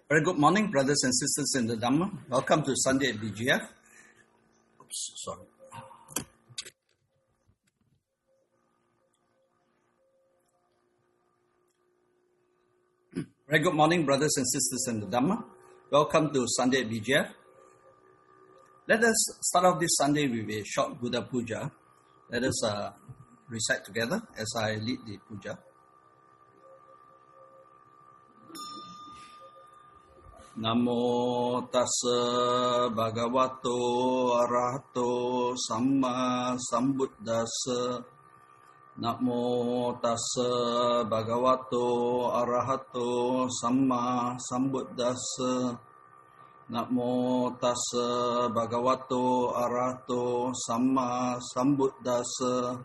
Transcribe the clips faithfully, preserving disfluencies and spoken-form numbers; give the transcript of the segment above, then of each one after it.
Very good morning, brothers and sisters in the Dhamma. Welcome to Sunday at B G F. Oops, sorry. Very good morning, brothers and sisters in the Dhamma. Welcome to Sunday at B G F. Let us start off this Sunday with a short Buddha Puja. Let us uh, recite together as I lead the puja. Namo tassa bhagavato arahato samma sambuddhassa. Namo tassa bhagavato arahato samma sambuddhassa. Namo tassa bhagavato arahato samma sambuddhassa.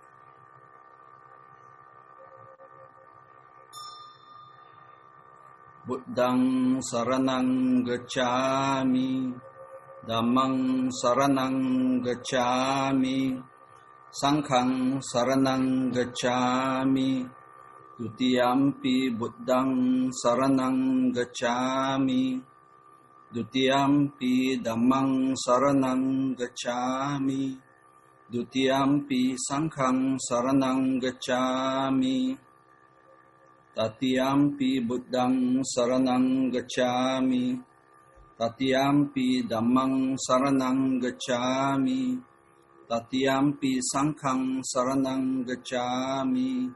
Buddhang saranang gacchami, Dhammang saranang gacchami, Sanghang saranang gacchami, Dutiyampi Buddhang saranang gacchami, Dutiyampi Dhammang saranang gacchami, Dutiyampi Sanghang saranang gacchami, Tatiyampi Buddhang saranang gacchami, Tatiyampi Dhammang saranang gacchami, Tatiyampi Sanghang saranang gacchami.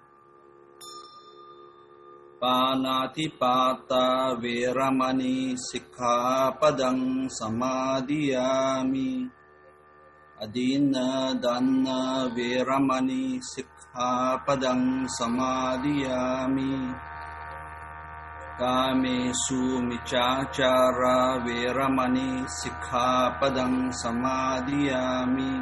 Panatipata veramani sikkhapadang samadhiyami. Adina dana veramani sikkhapadang samadhiyami. Kamesu miccācara veramani sikkhapadang samadhiyami.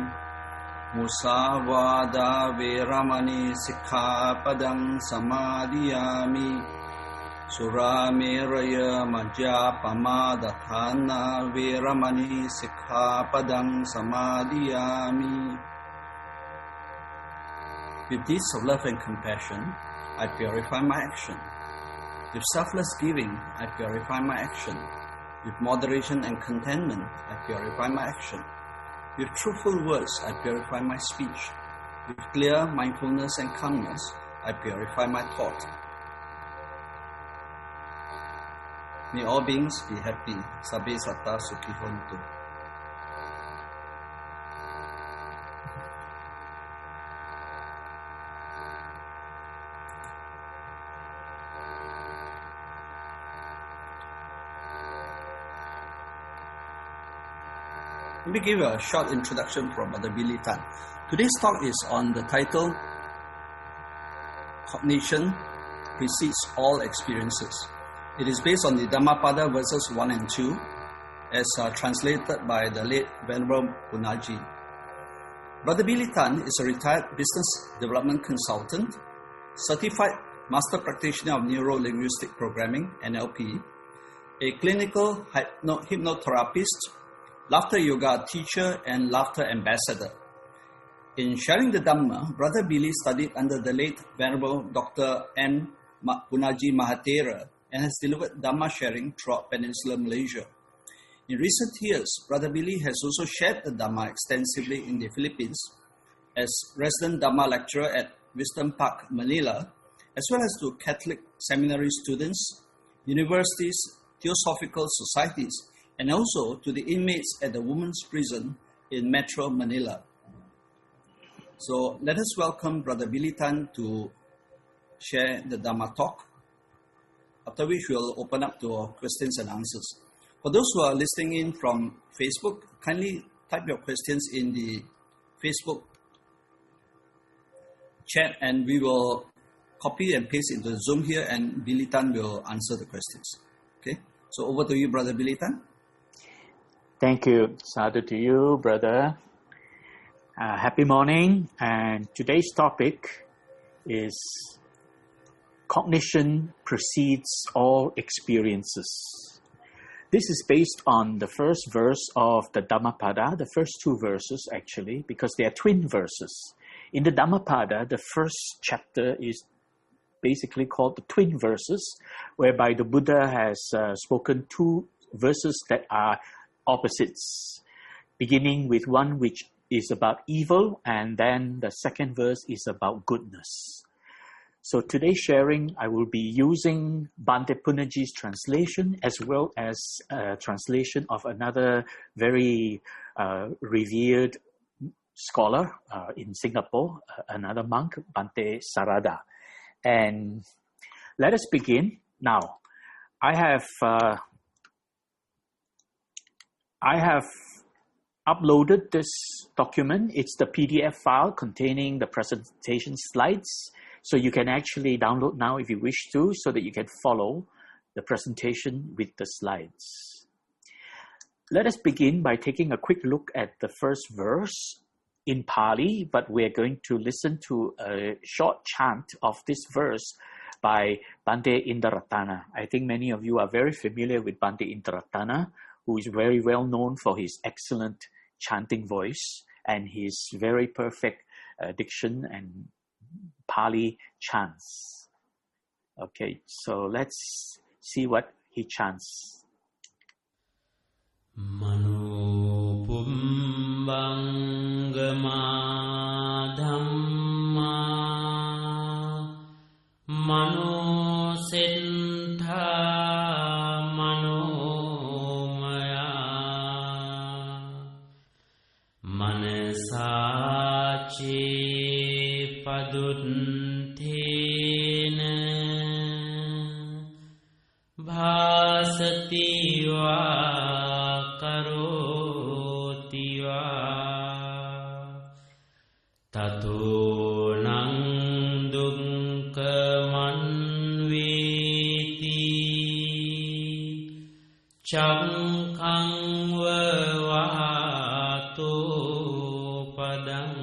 Musavada veramani sikkhapadang samadhiyami. Surameraya majjapamadatthana veramani sikkhapadang samadhiyami. With deeds of love and compassion, I purify my action. With selfless giving, I purify my action. With moderation and contentment, I purify my action. With truthful words, I purify my speech. With clear mindfulness and calmness, I purify my thought. May all beings be happy. Sabbe satta sukhi hontu. Let me give you a short introduction from Brother Billy Tan. Today's talk is on the title, Cognition Precedes All Experiences. It is based on the Dhammapada verses one and two, as uh, translated by the late Venerable Punaji. Brother Billy Tan is a retired business development consultant, certified master practitioner of neuro-linguistic programming, N L P, a clinical hypno- hypnotherapist, laughter yoga teacher, and laughter ambassador. In sharing the Dhamma, Brother Billy studied under the late Venerable Doctor M. Punaji Mahathira and has delivered Dhamma sharing throughout Peninsular Malaysia. In recent years, Brother Billy has also shared the Dhamma extensively in the Philippines as resident Dhamma lecturer at Wisdom Park, Manila, as well as to Catholic seminary students, universities, theosophical societies, and also to the inmates at the women's prison in Metro Manila. So let us welcome Brother Billy Tan to share the Dhamma talk, after which we'll open up to our questions and answers. For those who are listening in from Facebook, kindly type your questions in the Facebook chat and we will copy and paste into the Zoom here and Billy Tan will answer the questions. Okay, so over to you, Brother Billy Tan. Thank you. Sadhu to you, brother. Uh, happy morning. And today's topic is cognition precedes all experiences. This is based on the first verse of the Dhammapada, the first two verses actually, because they are twin verses. In the Dhammapada, the first chapter is basically called the twin verses, whereby the Buddha has uh, spoken two verses that are opposites, beginning with one which is about evil, and then the second verse is about goodness. So today's sharing, I will be using Bhante Punnaji's translation as well as a translation of another very uh, revered scholar uh, in Singapore, uh, another monk, Bhante Sarada. And let us begin. Now, I have uh, I have uploaded this document. It's the P D F file containing the presentation slides. So you can actually download now if you wish to, so that you can follow the presentation with the slides. Let us begin by taking a quick look at the first verse in Pali, but we're going to listen to a short chant of this verse by Bhante Indaratana. I think many of you are very familiar with Bhante Indaratana, who is very well known for his excellent chanting voice and his very perfect uh, diction and Pali chants. Okay, so let's see what he chants. Manu pumbangama dhamma manu siddha manomaya manasachi padunthena bhasati va Tato nang dungka manveti changkang vato padang.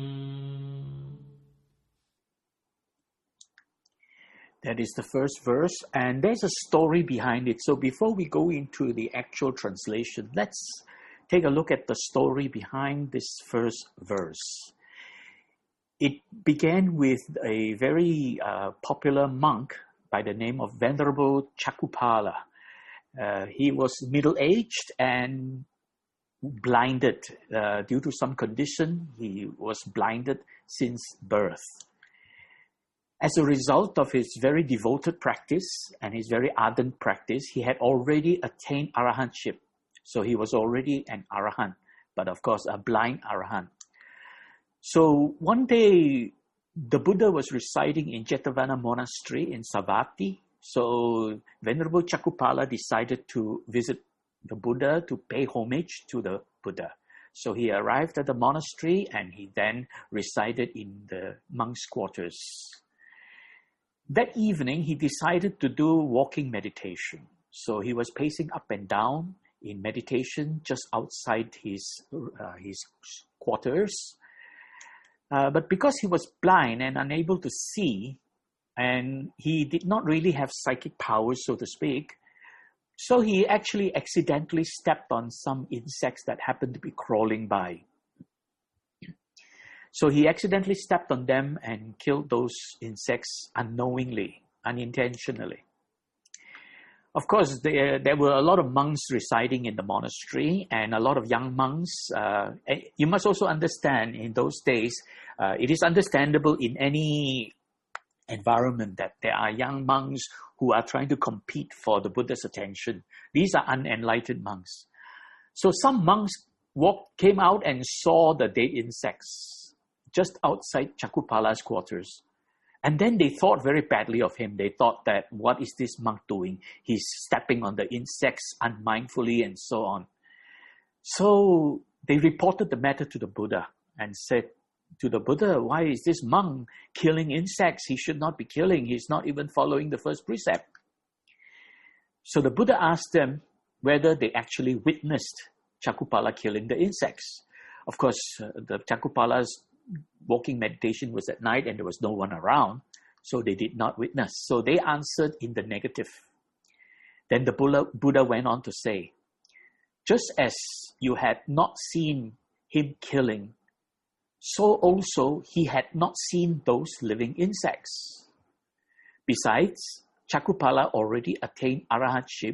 That is the first verse, and there's a story behind it. So before we go into the actual translation, let's take a look at the story behind this first verse. It began with a very uh, popular monk by the name of Venerable Chakupala. Uh, he was middle-aged and blinded uh, due to some condition. He was blinded since birth. As a result of his very devoted practice and his very ardent practice, he had already attained arahantship. So he was already an arahant, but of course a blind arahant. So one day, the Buddha was residing in Jetavana Monastery in Savatthi. So Venerable Chakupala decided to visit the Buddha to pay homage to the Buddha. So he arrived at the monastery and he then resided in the monks' quarters. That evening, he decided to do walking meditation. So he was pacing up and down in meditation just outside his, uh, his quarters. Uh, but because he was blind and unable to see, and he did not really have psychic powers, so to speak, so he actually accidentally stepped on some insects that happened to be crawling by. So he accidentally stepped on them and killed those insects unknowingly, unintentionally. Of course, there, there were a lot of monks residing in the monastery and a lot of young monks. Uh, you must also understand in those days, uh, it is understandable in any environment that there are young monks who are trying to compete for the Buddha's attention. These are unenlightened monks. So some monks walked, came out and saw the dead insects just outside Chakupala's quarters. And then they thought very badly of him. They thought that, what is this monk doing? He's stepping on the insects unmindfully and so on. So they reported the matter to the Buddha and said to the Buddha, why is this monk killing insects? He should not be killing. He's not even following the first precept. So the Buddha asked them whether they actually witnessed Chakupala killing the insects. Of course, uh, the Chakupala's walking meditation was at night and there was no one around, so they did not witness. So they answered in the negative. Then the Buddha, Buddha went on to say, just as you had not seen him killing, so also he had not seen those living insects. Besides, Chakupala already attained arahantship.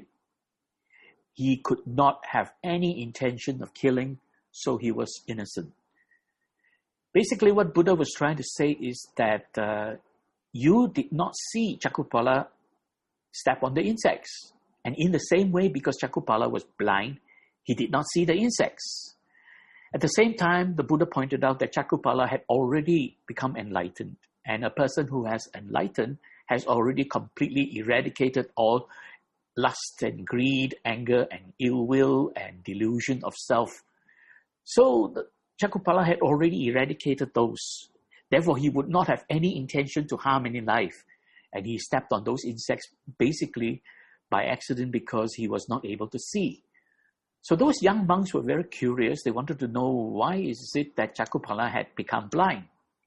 He could not have any intention of killing, so he was innocent. Basically, what Buddha was trying to say is that uh, you did not see Chakupala step on the insects. And in the same way, because Chakupala was blind, he did not see the insects. At the same time, the Buddha pointed out that Chakupala had already become enlightened. And a person who has enlightened has already completely eradicated all lust and greed, anger and ill will and delusion of self. So the, Chakupala had already eradicated those. Therefore, he would not have any intention to harm any life. And he stepped on those insects basically by accident because he was not able to see. So those young monks were very curious. They wanted to know why is it that Chakupala had become blind.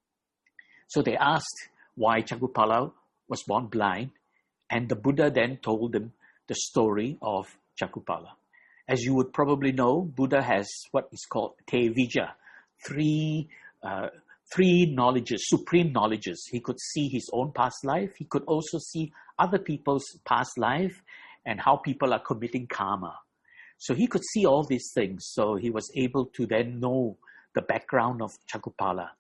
So they asked why Chakupala was born blind. And the Buddha then told them the story of Chakupala. As you would probably know, Buddha has what is called Tevijja, three, uh, three knowledges, supreme knowledges. He could see his own past life. He could also see other people's past life and how people are committing karma. So he could see all these things. So he was able to then know the background of Chakupala.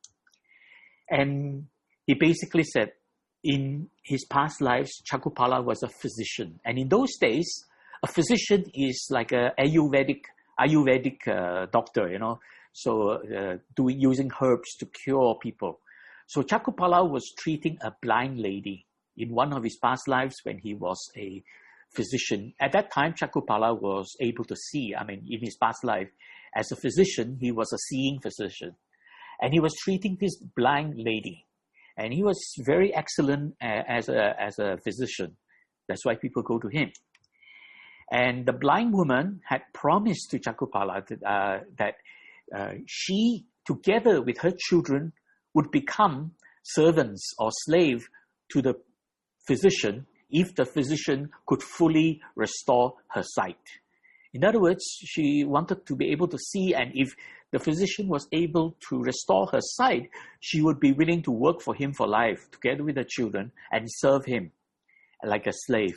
And he basically said, in his past lives, Chakupala was a physician. And in those days, a physician is like a Ayurvedic, Ayurvedic uh, doctor, you know, so uh, doing, using herbs to cure people. So Chakupala was treating a blind lady in one of his past lives when he was a physician. At that time, Chakupala was able to see. I mean, in his past life, as a physician, he was a seeing physician. And he was treating this blind lady. And he was very excellent uh, as a as a physician. That's why people go to him. And the blind woman had promised to Chakupala that, uh, that uh, she, together with her children, would become servants or slave to the physician if the physician could fully restore her sight. In other words, she wanted to be able to see, and if the physician was able to restore her sight, she would be willing to work for him for life, together with her children, and serve him like a slave.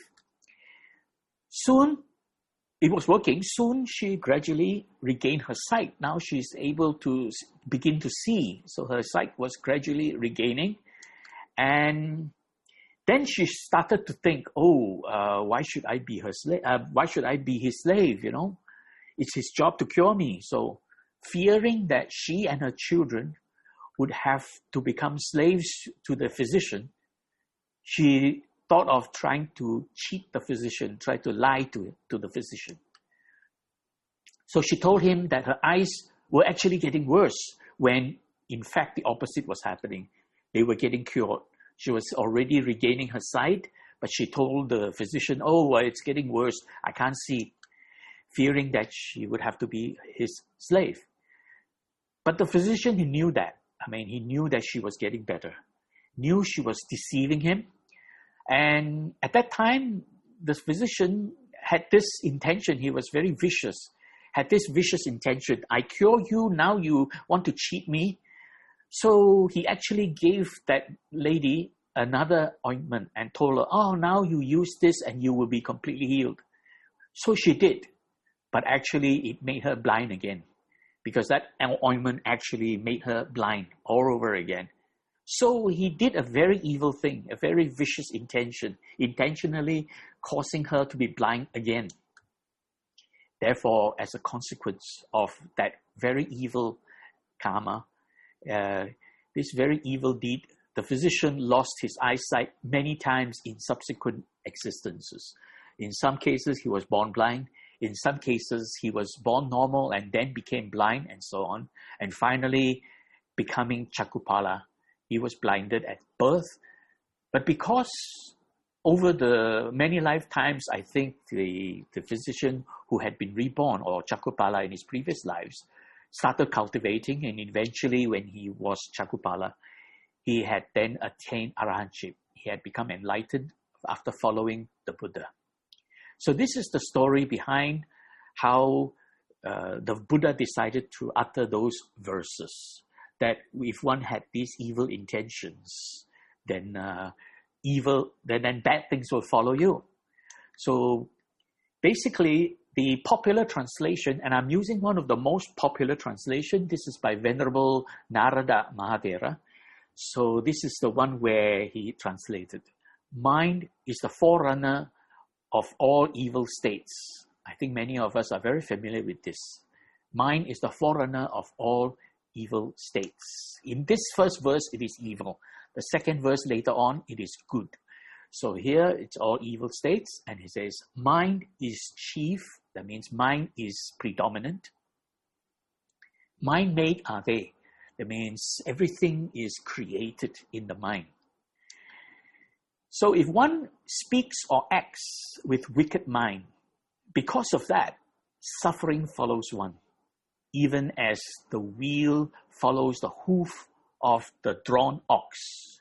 Soon, it was working. Soon, she gradually regained her sight. Now she's able to begin to see. So her sight was gradually regaining. And then she started to think, oh, uh, why should I be her slave? Uh, why should I be his slave, you know? It's his job to cure me. So fearing that she and her children would have to become slaves to the physician, she thought of trying to cheat the physician, try to lie to, to the physician. So she told him that her eyes were actually getting worse when, in fact, the opposite was happening. They were getting cured. She was already regaining her sight, but she told the physician, oh, well, it's getting worse. I can't see, fearing that she would have to be his slave. But the physician, he knew that. I mean, he knew that she was getting better, knew she was deceiving him. And at that time, the physician had this intention. He was very vicious, had this vicious intention. I cure you, now you want to cheat me. So he actually gave that lady another ointment and told her, oh, now you use this and you will be completely healed. So she did. But actually, it made her blind again, because that ointment actually made her blind all over again. So he did a very evil thing, a very vicious intention, intentionally causing her to be blind again. Therefore, as a consequence of that very evil karma, uh, this very evil deed, the physician lost his eyesight many times in subsequent existences. In some cases, he was born blind. In some cases, he was born normal and then became blind and so on. And finally, becoming Chakupala. He was blinded at birth. But because over the many lifetimes, I think the, the physician who had been reborn, or Chakupala in his previous lives, started cultivating, and eventually when he was Chakupala, he had then attained arahantship. He had become enlightened after following the Buddha. So this is the story behind how uh, the Buddha decided to utter those verses, that if one had these evil intentions, then uh, evil, then, then bad things will follow you. So basically, the popular translation, and I'm using one of the most popular translation, this is by Venerable Narada Mahadera. So this is the one where he translated, mind is the forerunner of all evil states. I think many of us are very familiar with this. Mind is the forerunner of all evil states. In this first verse, it is evil. The second verse later on, it is good. So here, it's all evil states. And he says, mind is chief. That means mind is predominant. Mind-made are they. That means everything is created in the mind. So if one speaks or acts with wicked mind, because of that, suffering follows one, even as the wheel follows the hoof of the drawn ox.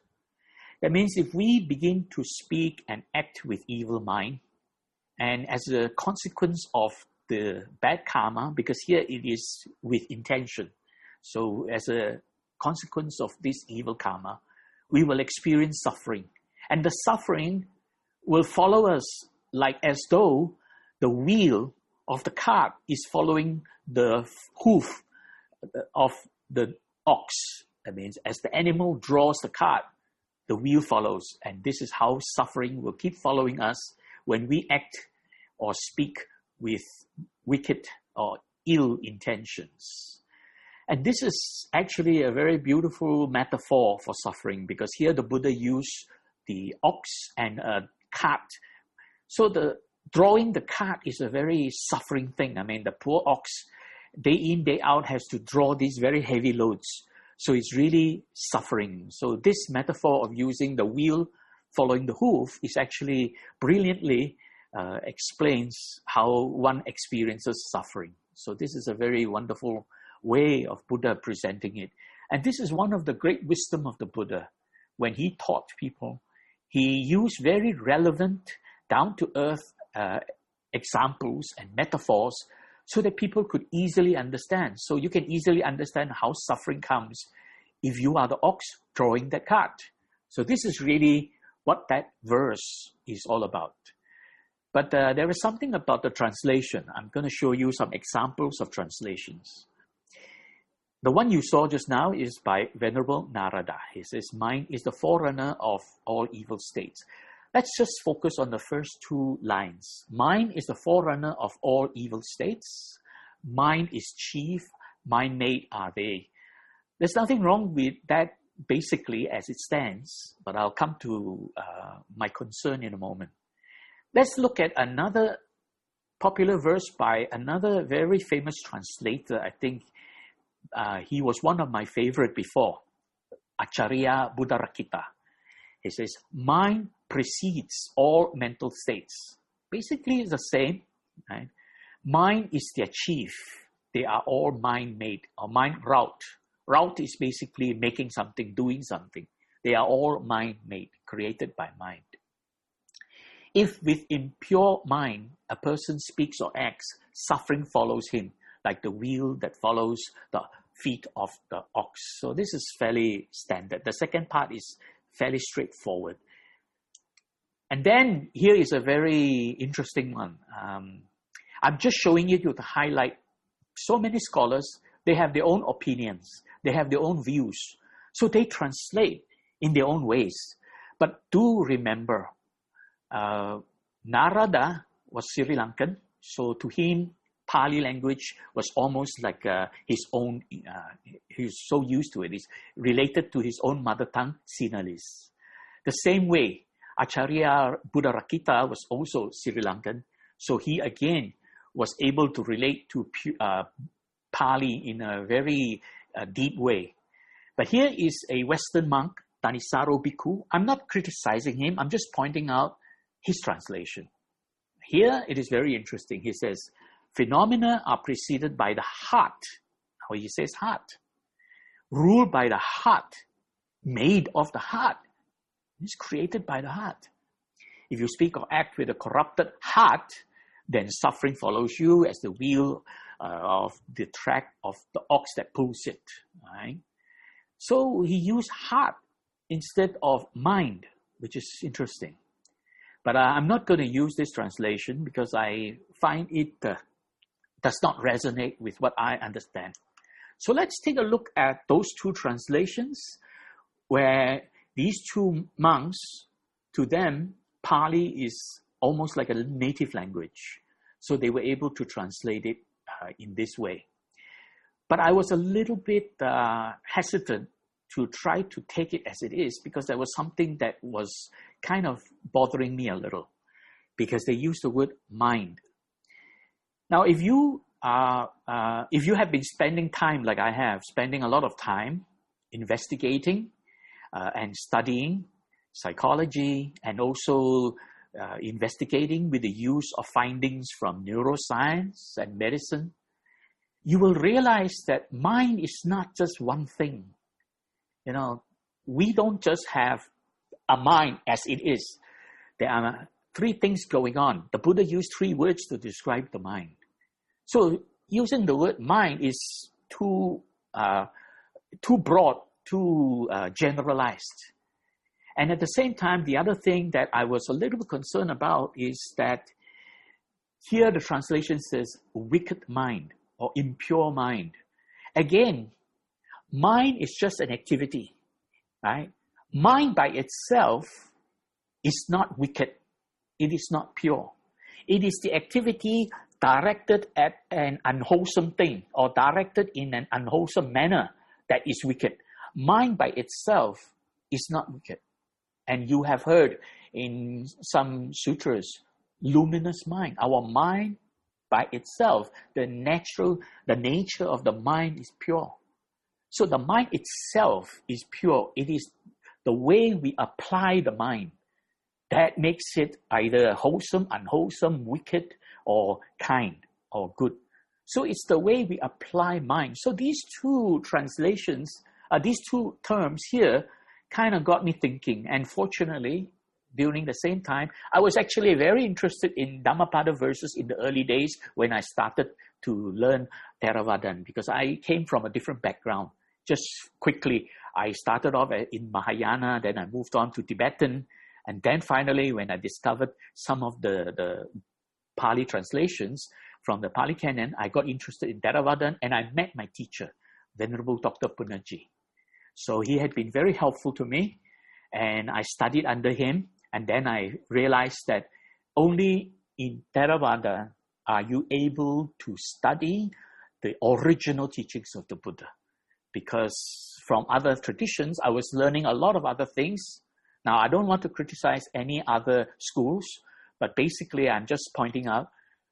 That means if we begin to speak and act with evil mind, and as a consequence of the bad karma, because here it is with intention, so as a consequence of this evil karma, we will experience suffering. And the suffering will follow us like as though the wheel of the cart is following the hoof of the ox. That means as the animal draws the cart, the wheel follows. And this is how suffering will keep following us when we act or speak with wicked or ill intentions. And this is actually a very beautiful metaphor for suffering, because here the Buddha used the ox and a cart. So the drawing the cart is a very suffering thing. I mean, the poor ox, day in, day out, has to draw these very heavy loads. So it's really suffering. So this metaphor of using the wheel following the hoof is actually brilliantly uh, explains how one experiences suffering. So this is a very wonderful way of Buddha presenting it. And this is one of the great wisdom of the Buddha. When he taught people, he used very relevant, down-to-earth uh, examples and metaphors so that people could easily understand. So you can easily understand how suffering comes if you are the ox drawing that cart. So this is really what that verse is all about. But uh, there is something about the translation. I'm going to show you some examples of translations. The one you saw just now is by Venerable Narada. He says, mind is the forerunner of all evil states. Let's just focus on the first two lines. Mind is the forerunner of all evil states. Mind is chief. Mind-made are they. There's nothing wrong with that basically as it stands, but I'll come to uh, my concern in a moment. Let's look at another popular verse by another very famous translator. I think uh, he was one of my favorite before, Acharya Buddharakkhita. He says, mind precedes all mental states. Basically, it's the same. Right? Mind is their chief. They are all mind-made or mind route. Route is basically making something, doing something. They are all mind-made, created by mind. If with impure mind a person speaks or acts, suffering follows him, like the wheel that follows the feet of the ox. So this is fairly standard. The second part is fairly straightforward. And then here is a very interesting one. Um, I'm just showing you to highlight so many scholars, they have their own opinions. They have their own views. So they translate in their own ways. But do remember, uh, Narada was Sri Lankan. So to him, Pali language was almost like uh, his own, uh, he's so used to it. It's related to his own mother tongue, Sinhalese. The same way, Acharya Buddharakkhita was also Sri Lankan. So he again was able to relate to uh, Pali in a very uh, deep way. But here is a Western monk, Thanissaro Bhikkhu. I'm not criticizing him. I'm just pointing out his translation. Here it is very interesting. He says, phenomena are preceded by the heart. Now he says heart. Ruled by the heart. Made of the heart. It's created by the heart. If you speak or act with a corrupted heart, then suffering follows you as the wheel uh, of the track of the ox that pulls it. Right? So he used heart instead of mind. which is interesting. But uh, I'm not going to use this translation because I find it uh, does not resonate with what I understand. So let's take a look at those two translations where these two monks, to them, Pali is almost like a native language. So they were able to translate it uh, in this way. But I was a little bit uh, hesitant to try to take it as it is because there was something that was kind of bothering me a little because they used the word mind. Now, if you uh, uh, if you have been spending time like I have, spending a lot of time investigating uh, and studying psychology and also uh, investigating with the use of findings from neuroscience and medicine, you will realize that mind is not just one thing. You know, we don't just have a mind as it is. There are three things going on. The Buddha used three words to describe the mind. So using the word mind is too uh, too broad, too uh, generalized. And at the same time, the other thing that I was a little bit concerned about is that here the translation says wicked mind or impure mind. Again, mind is just an activity, right? Mind by itself is not wicked. It is not pure. It is the activity directed at an unwholesome thing or directed in an unwholesome manner that is wicked. Mind by itself is not wicked. And you have heard in some sutras, luminous mind. Our mind by itself, the natural, the nature of the mind is pure. So the mind itself is pure. It is the way we apply the mind that makes it either wholesome, unwholesome, wicked, or kind, or good. So it's the way we apply mind. So these two translations, uh, these two terms here kind of got me thinking. And fortunately, during the same time, I was actually very interested in Dhammapada verses in the early days when I started to learn Theravadan because I came from a different background. Just quickly, I started off in Mahayana, then I moved on to Tibetan, and then finally, when I discovered some of the, the Pali translations from the Pali Canon, I got interested in Theravadan, and I met my teacher, Venerable Doctor Punnaji. So he had been very helpful to me, and I studied under him, and then I realized that only in Theravada are you able to study the original teachings of the Buddha. Because from other traditions, I was learning a lot of other things. Now, I don't want to criticize any other schools, but basically I'm just pointing out,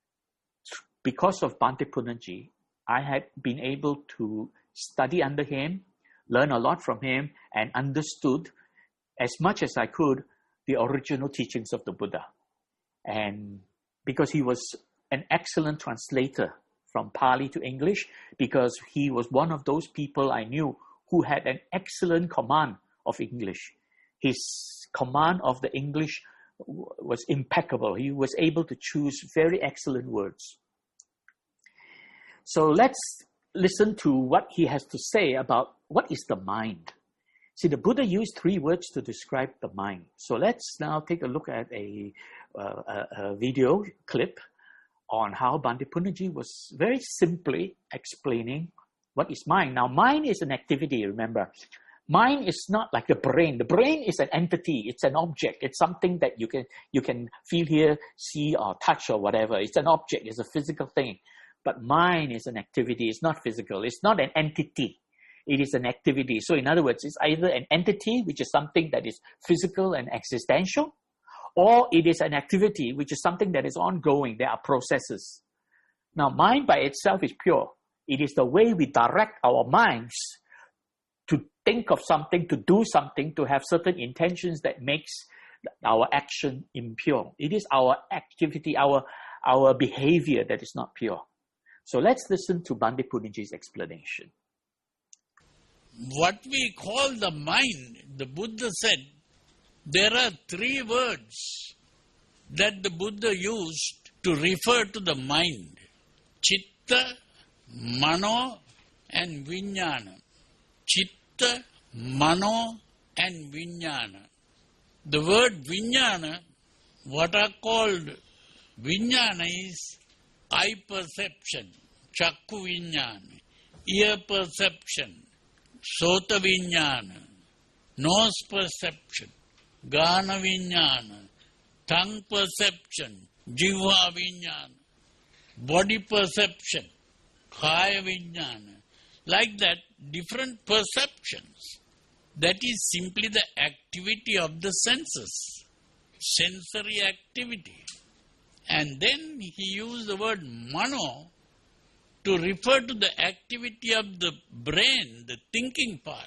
because of Bhante Punnaji, I had been able to study under him, learn a lot from him, and understood as much as I could the original teachings of the Buddha. And because he was an excellent translator from Pali to English, because he was one of those people I knew who had an excellent command of English. His command of the English was impeccable. He was able to choose very excellent words. So let's listen to what he has to say about what is the mind. See, the Buddha used three words to describe the mind. So let's now take a look at a, uh, a, a video clip on how Bhante Punnaji was very simply explaining what is mind. Now, mind is an activity, remember. Mind is not like the brain. The brain is an entity. It's an object. It's something that you can you can feel, hear, see, or touch, or whatever. It's an object. It's a physical thing. But mind is an activity. It's not physical. It's not an entity. It is an activity. So in other words, it's either an entity, which is something that is physical and existential, or it is an activity, which is something that is ongoing. There are processes. Now, mind by itself is pure. It is the way we direct our minds to think of something, to do something, to have certain intentions that makes our action impure. It is our activity, our, our behavior that is not pure. So let's listen to Bhante Punnaji's explanation. What we call the mind, the Buddha said, there are three words that the Buddha used to refer to the mind. Chitta, Mano, and Vijnana. Chitta, Mano, and Vijnana. The word vijnana, what are called vijnana is eye perception, chakku vijnana, ear perception, sota vijnana, nose perception, gana vijnana, tongue perception, jivha vijnana, body perception, kaya vijnana. Like that, different perceptions. That is simply the activity of the senses, sensory activity. And then he used the word mano to refer to the activity of the brain, the thinking part.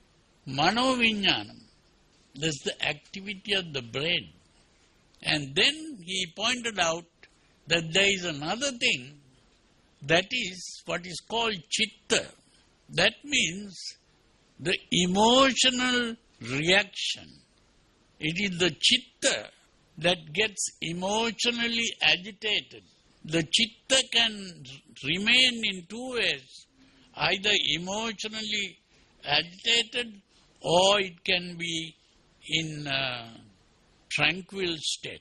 Mano vijnanam. That's the activity of the brain. And then he pointed out that there is another thing, that is what is called chitta. That means the emotional reaction. It is the chitta that gets emotionally agitated. The chitta can remain in two ways, either emotionally agitated or it can be in a tranquil state.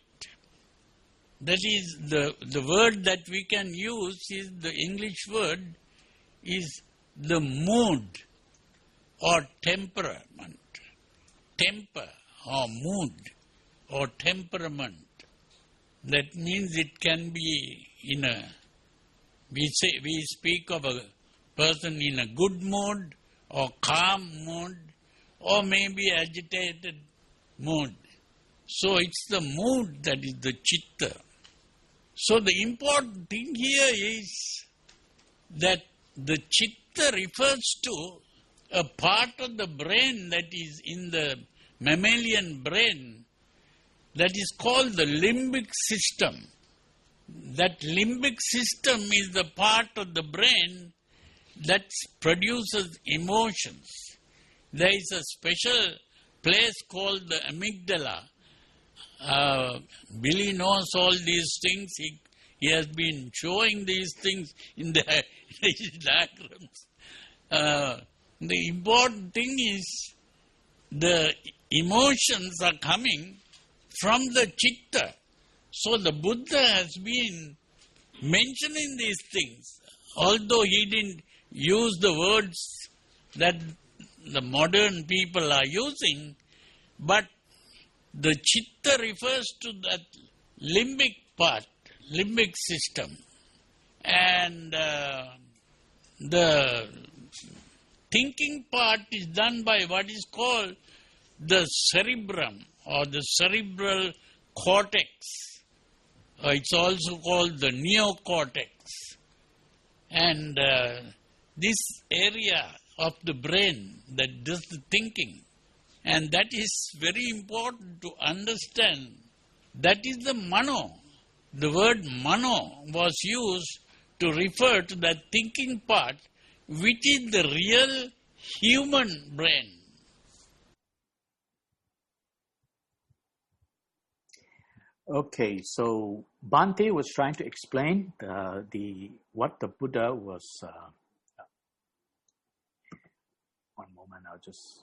That is, the, the word that we can use is, the English word is the mood or temperament. Temper or mood or temperament. That means it can be in a, we say, we speak of a person in a good mood or calm mood or maybe agitated mood. So it's the mood that is the chitta. So the important thing here is that the chitta refers to a part of the brain that is in the mammalian brain that is called the limbic system. That limbic system is the part of the brain that produces emotions. There is a special place called the amygdala. Uh, Billy knows all these things. He, he has been showing these things in the diagrams. Uh, the important thing is the emotions are coming from the chitta. So the Buddha has been mentioning these things, although he didn't use the words that the modern people are using, but the chitta refers to that limbic part, limbic system. And uh, the thinking part is done by what is called the cerebrum or the cerebral cortex. Uh, it's also called the neocortex. And uh, this area of the brain that does the thinking, and that is very important to understand. That is the mano. The word mano was used to refer to that thinking part, which is the real human brain. Okay, so Bhante was trying to explain the, the what the Buddha was. Uh, one moment, I'll just.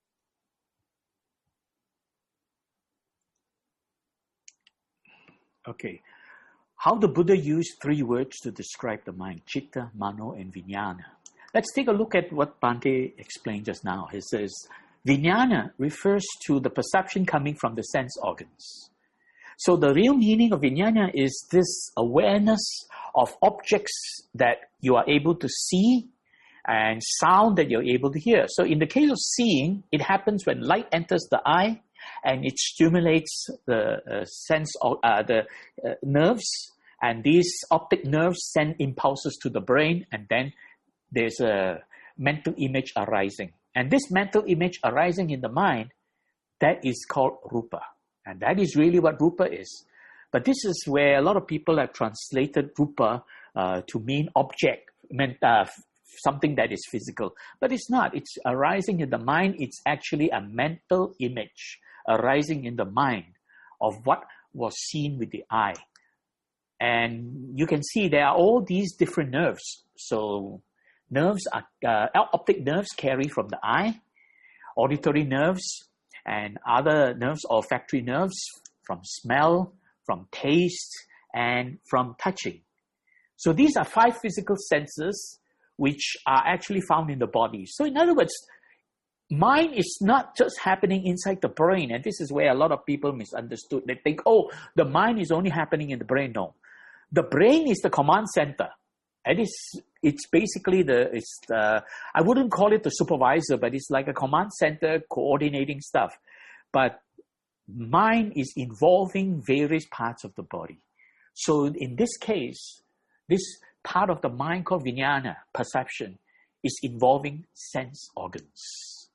Okay, how the Buddha used three words to describe the mind: chitta, mano, and vijnana. Let's take a look at what Bhante explained just now. He says, vijnana refers to the perception coming from the sense organs. So the real meaning of vijnana is this awareness of objects that you are able to see and sound that you're able to hear. So in the case of seeing, it happens when light enters the eye and it stimulates the uh, sense of uh, the uh, nerves, and these optic nerves send impulses to the brain, and then there's a mental image arising. And this mental image arising in the mind, that is called rupa. And that is really what rupa is. But this is where a lot of people have translated rupa uh, to mean object, meant, uh, something that is physical. But it's not. It's arising in the mind. It's actually a mental image arising in the mind of what was seen with the eye. And you can see there are all these different nerves. So nerves are, uh, optic nerves carry from the eye, auditory nerves, and other nerves, olfactory nerves, from smell, from taste, and from touching. So these are five physical senses which are actually found in the body. So in other words, mind is not just happening inside the brain, and this is where a lot of people misunderstood. They think, oh, the mind is only happening in the brain. No. The brain is the command center. And it's, it's basically the, it's the, I wouldn't call it the supervisor, but it's like a command center coordinating stuff. But mind is involving various parts of the body. So in this case, this part of the mind called vijnana, perception, is involving sense organs.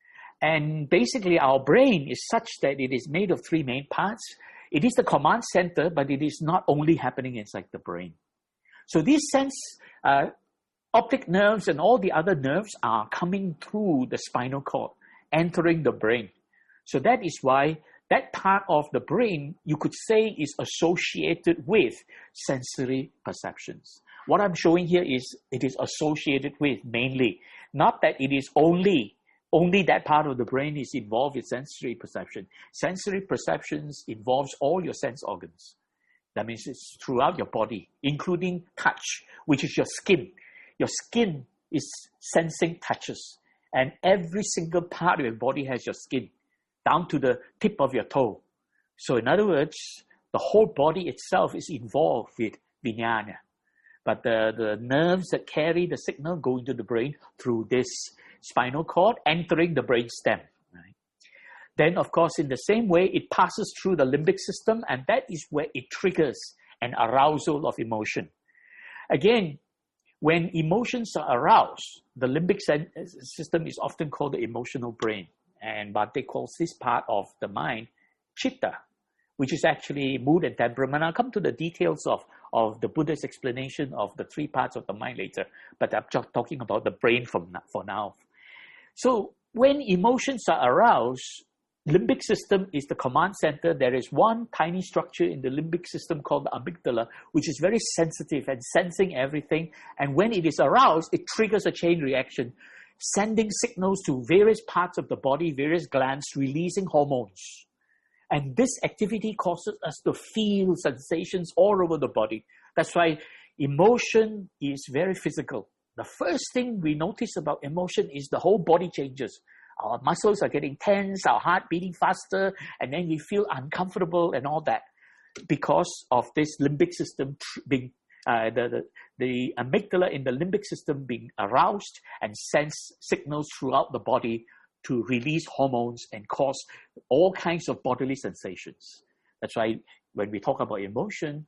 And basically our brain is such that it is made of three main parts. It is the command center, but it is not only happening inside the brain. So these sense, uh, optic nerves and all the other nerves are coming through the spinal cord, entering the brain. So that is why that part of the brain, you could say, is associated with sensory perceptions. What I'm showing here is it is associated with mainly, not that it is only, only that part of the brain is involved with sensory perception. Sensory perceptions involves all your sense organs. That means it's throughout your body, including touch, which is your skin. Your skin is sensing touches. And every single part of your body has your skin, down to the tip of your toe. So in other words, the whole body itself is involved with vijnana. But the, the nerves that carry the signal go into the brain through this spinal cord, entering the brain stem. Right? Then, of course, in the same way, it passes through the limbic system, and that is where it triggers an arousal of emotion. Again, when emotions are aroused, the limbic system is often called the emotional brain. And Bhante calls this part of the mind chitta, which is actually mood and temperament. I'll come to the details of, of the Buddha's explanation of the three parts of the mind later, but I'm just talking about the brain from, for now. So when emotions are aroused, limbic system is the command center. There is one tiny structure in the limbic system called the amygdala, which is very sensitive and sensing everything. And when it is aroused, it triggers a chain reaction, sending signals to various parts of the body, various glands, releasing hormones. And this activity causes us to feel sensations all over the body. That's why emotion is very physical. The first thing we notice about emotion is the whole body changes. Our muscles are getting tense, our heart beating faster, and then we feel uncomfortable and all that because of this limbic system being, uh, the, the, the amygdala in the limbic system being aroused and sends signals throughout the body to release hormones and cause all kinds of bodily sensations. That's why when we talk about emotion,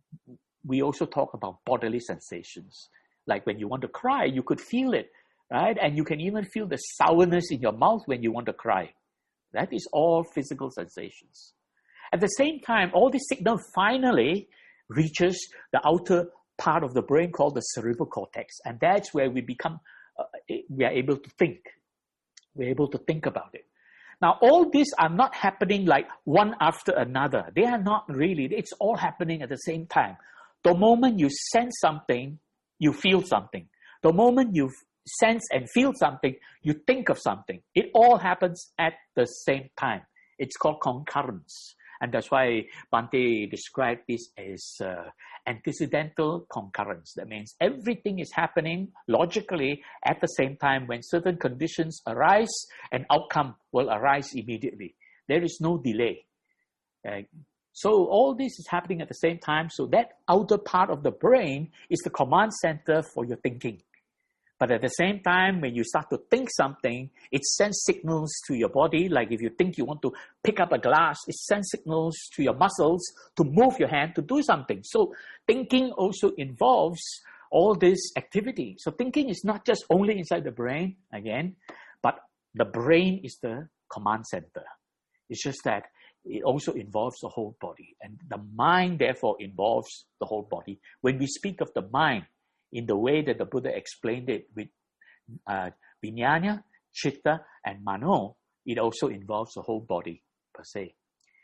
we also talk about bodily sensations. Like when you want to cry, you could feel it, right? And you can even feel the sourness in your mouth when you want to cry. That is all physical sensations. At the same time, all this signal finally reaches the outer part of the brain called the cerebral cortex. And that's where we become, uh, we are able to think. We're able to think about it. Now, all these are not happening like one after another. They are not really. It's all happening at the same time. The moment you sense something, you feel something. The moment you sense and feel something, you think of something. It all happens at the same time. It's called concurrence. And that's why Bhante described this as uh, antecedental concurrence. That means everything is happening logically at the same time. When certain conditions arise, an outcome will arise immediately. There is no delay. Uh, so all this is happening at the same time. So that outer part of the brain is the command center for your thinking. But at the same time, when you start to think something, it sends signals to your body. Like if you think you want to pick up a glass, it sends signals to your muscles to move your hand to do something. So thinking also involves all this activity. So thinking is not just only inside the brain, again, but the brain is the command center. It's just that it also involves the whole body. And the mind, therefore, involves the whole body. When we speak of the mind, in the way that the Buddha explained it with uh, vijnana, chitta, and mano, it also involves the whole body per se.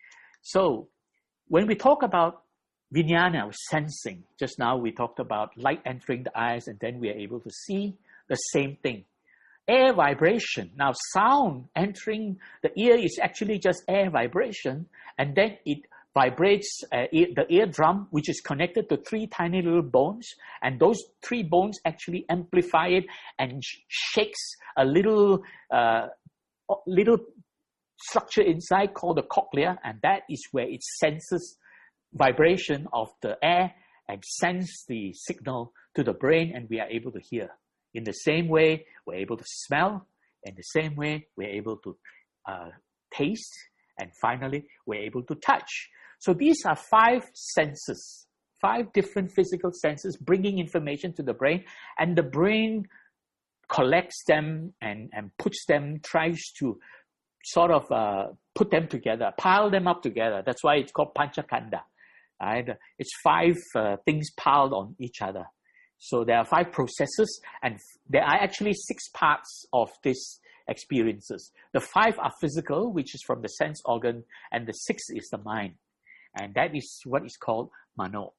So when we talk about vijnana, sensing, just now we talked about light entering the eyes and then we are able to see the same thing. air vibration. Now, sound entering the ear is actually just air vibration, and then it vibrates uh, ear, the eardrum, which is connected to three tiny little bones, and those three bones actually amplify it and sh- shakes a little, uh, little structure inside called the cochlea, and that is where it senses vibration of the air and sends the signal to the brain, and we are able to hear. In the same way, we're able to smell. In the same way, we're able to uh, taste. And finally, we're able to touch. So these are five senses, five different physical senses bringing information to the brain. And the brain collects them and, and puts them, tries to sort of uh, put them together, pile them up together. That's why it's called Panchakanda. Right? It's five uh, things piled on each other. So there are five processes, and there are actually six parts of these experiences. The five are physical, which is from the sense organ, and the sixth is the mind. And that is what is called Mano.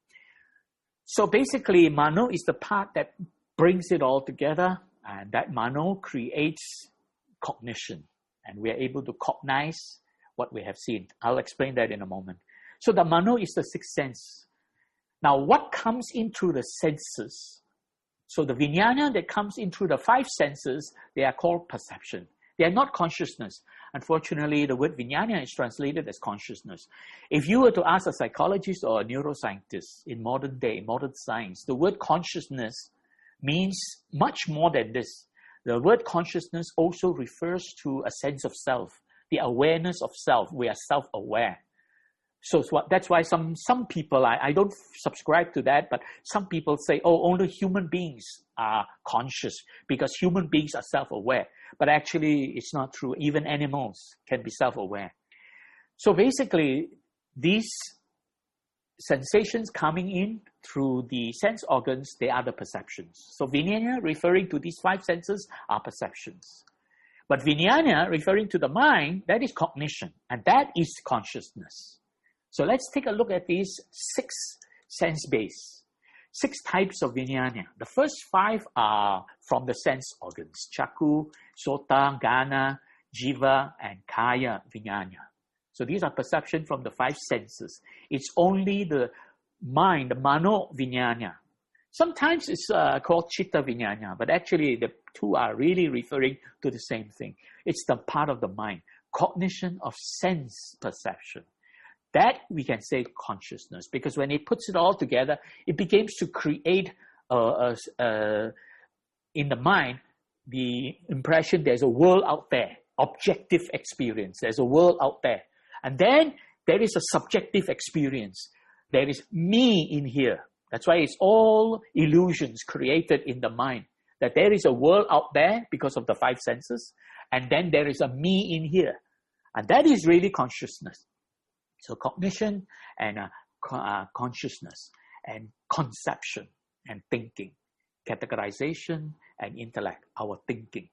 So basically, Mano is the part that brings it all together, and that Mano creates cognition. And we are able to cognize what we have seen. I'll explain that in a moment. So the Mano is the sixth sense. Now, what comes in through the senses? So the Vijnana that comes in through the five senses, they are called perception. They are not consciousness. Unfortunately, the word Vijnana is translated as consciousness. If you were to ask a psychologist or a neuroscientist in modern day, modern science, the word consciousness means much more than this. The word consciousness also refers to a sense of self, the awareness of self. We are self-aware. So that's why some, some people, I, I don't subscribe to that, but some people say, oh, only human beings are conscious because human beings are self-aware. But actually, it's not true. Even animals can be self-aware. So basically, these sensations coming in through the sense organs, they are the perceptions. So Vijnana, referring to these five senses, are perceptions. But Vijnana, referring to the mind, that is cognition, and that is consciousness. So let's take a look at these six sense base, six types of Vijnana. The first five are from the sense organs: Chakku, Sota, Ghana, Jiva, and Kaya Vijnana. So these are perception from the five senses. It's only the mind, the Mano Vijnana. Sometimes it's uh, called Chitta Vijnana, but actually the two are really referring to the same thing. It's the part of the mind, cognition of sense perception. That we can say consciousness, because when it puts it all together, it begins to create uh, uh, uh, in the mind the impression there's a world out there, objective experience. There's a world out there. And then there is a subjective experience. There is me in here. That's why it's all illusions created in the mind. That there is a world out there because of the five senses, and then there is a me in here. And that is really consciousness. So cognition and uh, co- uh, consciousness and conception and thinking, categorization and intellect, our thinking.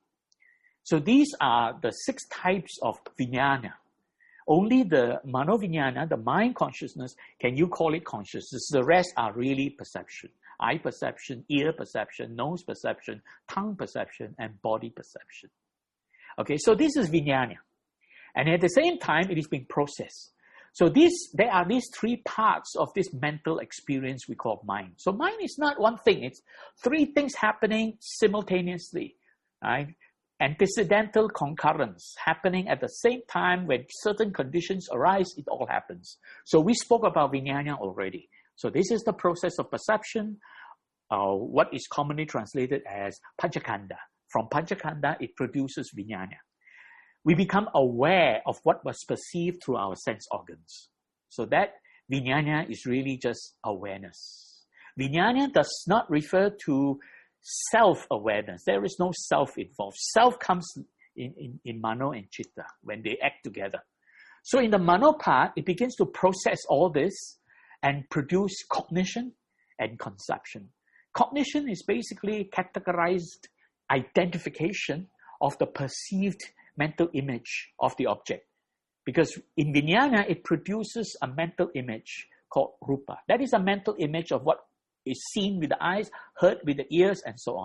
So these are the six types of Vijnana. Only the Mano Vijnana, the mind consciousness, can you call it consciousness? The rest are really perception. Eye perception, ear perception, nose perception, tongue perception, and body perception. Okay, so this is Vijnana. And at the same time, it is being processed. So these, there are these three parts of this mental experience we call mind. So mind is not one thing. It's three things happening simultaneously. Right? Antecedental concurrence happening at the same time when certain conditions arise, it all happens. So we spoke about Vijnana already. So this is the process of perception, uh, what is commonly translated as Panchakanda. From Panchakanda, it produces Vijnana. We become aware of what was perceived through our sense organs. So that Vijnana is really just awareness. Vijnana does not refer to self-awareness. There is no self involved. Self comes in, in, in Mano and Chitta when they act together. So in the Mano part, it begins to process all this and produce cognition and conception. Cognition is basically categorized identification of the perceived mental image of the object. Because in Vijnana, it produces a mental image called Rupa. That is a mental image of what is seen with the eyes, heard with the ears, and so on.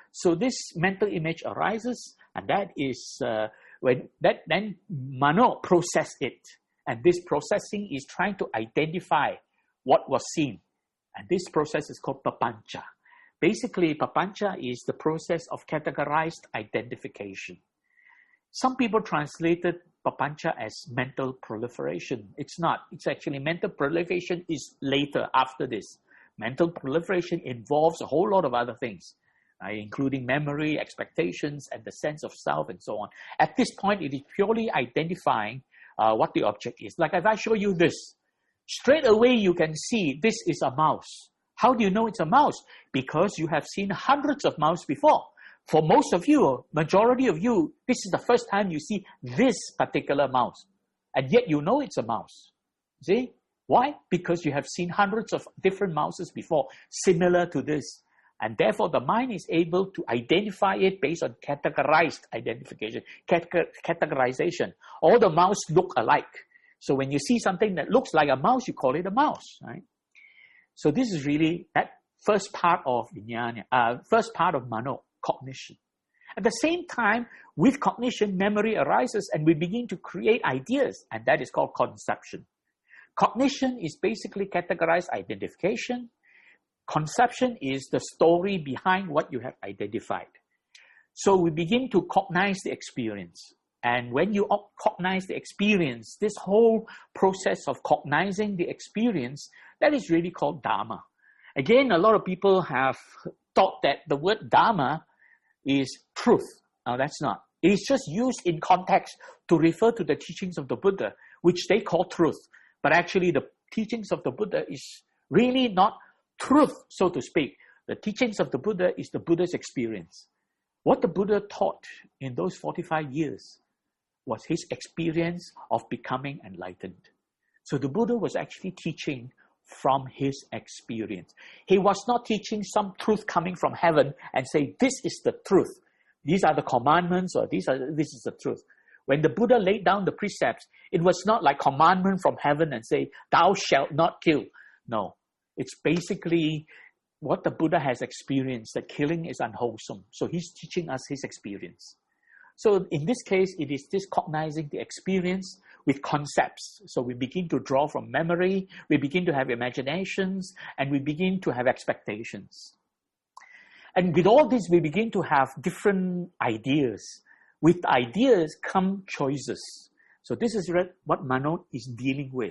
So this mental image arises, and that is uh, when that then mano process it, and this processing is trying to identify what was seen, and this process is called papancha. Basically, papancha is the process of categorized identification. Some people translated papancha as mental proliferation. It's not. It's actually mental proliferation is later, after this. Mental proliferation involves a whole lot of other things, uh, including memory, expectations, and the sense of self, and so on. At this point, it is purely identifying uh, what the object is. Like if I show you this, straight away you can see this is a mouse. How do you know it's a mouse? Because you have seen hundreds of mouse before. For most of you, majority of you, this is the first time you see this particular mouse. And yet you know it's a mouse. See? Why? Because you have seen hundreds of different mouses before, similar to this. And therefore, the mind is able to identify it based on categorized identification, categorization. All the mouse look alike. So when you see something that looks like a mouse, you call it a mouse, right? So this is really that first part of vijnana, uh, first part of mano, cognition. At the same time, with cognition, memory arises and we begin to create ideas, and that is called conception. Cognition is basically categorized identification. Conception is the story behind what you have identified. So we begin to cognize the experience. And when you cognize the experience, this whole process of cognizing the experience, that is really called Dharma. Again, a lot of people have thought that the word Dharma is truth. Now, that's not. It is just used in context to refer to the teachings of the Buddha, which they call truth. But actually, the teachings of the Buddha is really not truth, so to speak. The teachings of the Buddha is the Buddha's experience. What the Buddha taught in those forty-five years was his experience of becoming enlightened. So the Buddha was actually teaching from his experience. He was not teaching some truth coming from heaven and say, this is the truth. These are the commandments, or these are this is the truth. When the Buddha laid down the precepts, it was not like commandment from heaven and say, thou shalt not kill. No, it's basically what the Buddha has experienced, that killing is unwholesome. So he's teaching us his experience. So in this case, it is this cognizing the experience with concepts. So we begin to draw from memory, we begin to have imaginations, and we begin to have expectations. And with all this, we begin to have different ideas. With ideas come choices. So this is what Mano is dealing with.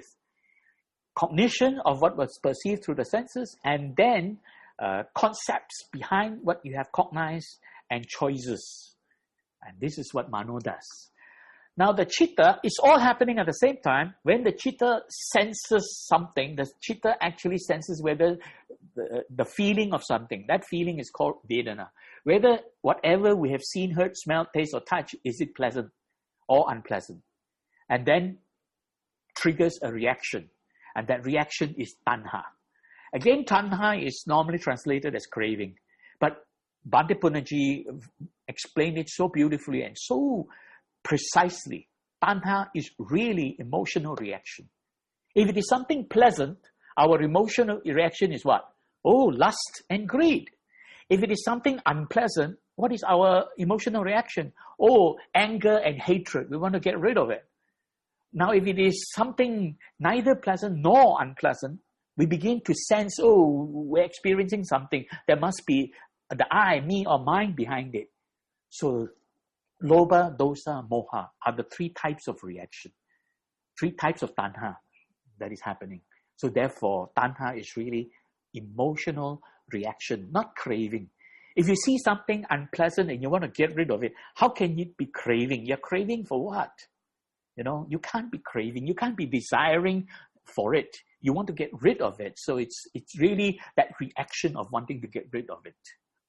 Cognition of what was perceived through the senses, and then uh, concepts behind what you have cognized, and choices. And this is what Mano does. Now the chitta is all happening at the same time. When the chitta senses something, the chitta actually senses whether the, the feeling of something, that feeling is called vedana. Whether whatever we have seen, heard, smelled, taste, or touch, is it pleasant or unpleasant? And then triggers a reaction. And that reaction is tanha. Again, tanha is normally translated as craving. But Bhante Punnaji explained it so beautifully and so precisely. Tanha is really emotional reaction. If it is something pleasant, our emotional reaction is what? Oh, lust and greed. If it is something unpleasant, what is our emotional reaction? Oh, anger and hatred. We want to get rid of it. Now, if it is something neither pleasant nor unpleasant, we begin to sense, oh, we're experiencing something. There must be the I, me, or mine behind it. So, Lobha, Dosa, Moha are the three types of reaction. Three types of tanha that is happening. So therefore, tanha is really emotional reaction, not craving. If you see something unpleasant and you want to get rid of it, how can it be craving? You're craving for what? You know, you can't be craving. You can't be desiring for it. You want to get rid of it. So it's it's really that reaction of wanting to get rid of it.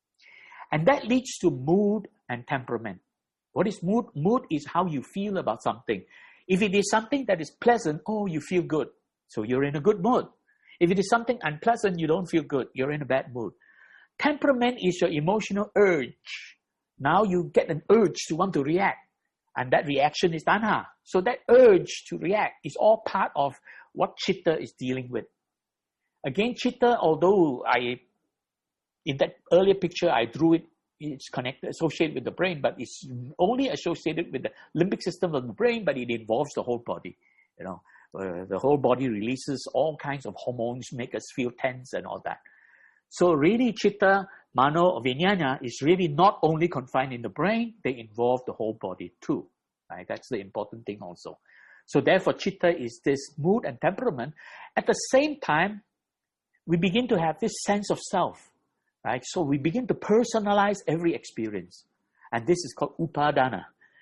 And that leads to mood and temperament. What is mood? Mood is how you feel about something. If it is something that is pleasant, oh, you feel good. So you're in a good mood. If it is something unpleasant, you don't feel good. You're in a bad mood. Temperament is your emotional urge. Now you get an urge to want to react. And that reaction is tanha. So that urge to react is all part of what chitta is dealing with. Again, chitta, although I, in that earlier picture, I drew it it's connected, associated with the brain, but it's only associated with the limbic system of the brain, but it involves the whole body. You know, uh, the whole body releases all kinds of hormones, make us feel tense and all that. So really, chitta, mano, vijnana is really not only confined in the brain, they involve the whole body too. Right? That's the important thing also. So therefore, chitta is this mood and temperament. At the same time, we begin to have this sense of self. Right? So we begin to personalize every experience. And this is called upadana.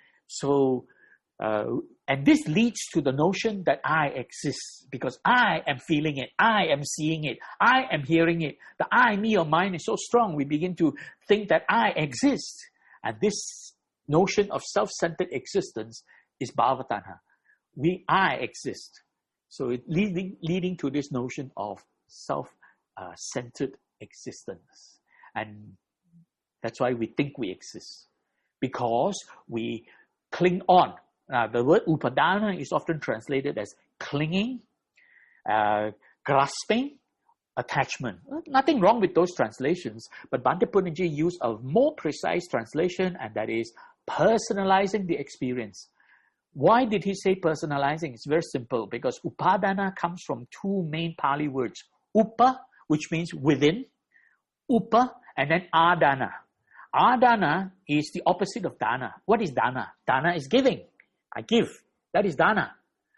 So, uh, and this leads to the notion that I exist because I am feeling it, I am seeing it, I am hearing it. The I, me, or mine is so strong, we begin to think that I exist. And this notion of self-centered existence is bhavatanha. We, I exist. So it leading, leading to this notion of self-centered uh, existence. And that's why we think we exist. Because we cling on. Uh, the word upadana is often translated as clinging, uh, grasping, attachment. Nothing wrong with those translations, but Bhante Punnaji used a more precise translation, and that is personalizing the experience. Why did he say personalizing? It's very simple, because upadana comes from two main Pali words. Upa, which means within, upa, and then adana. Adana is the opposite of dana. What is dana? Dana is giving. I give. That is dana.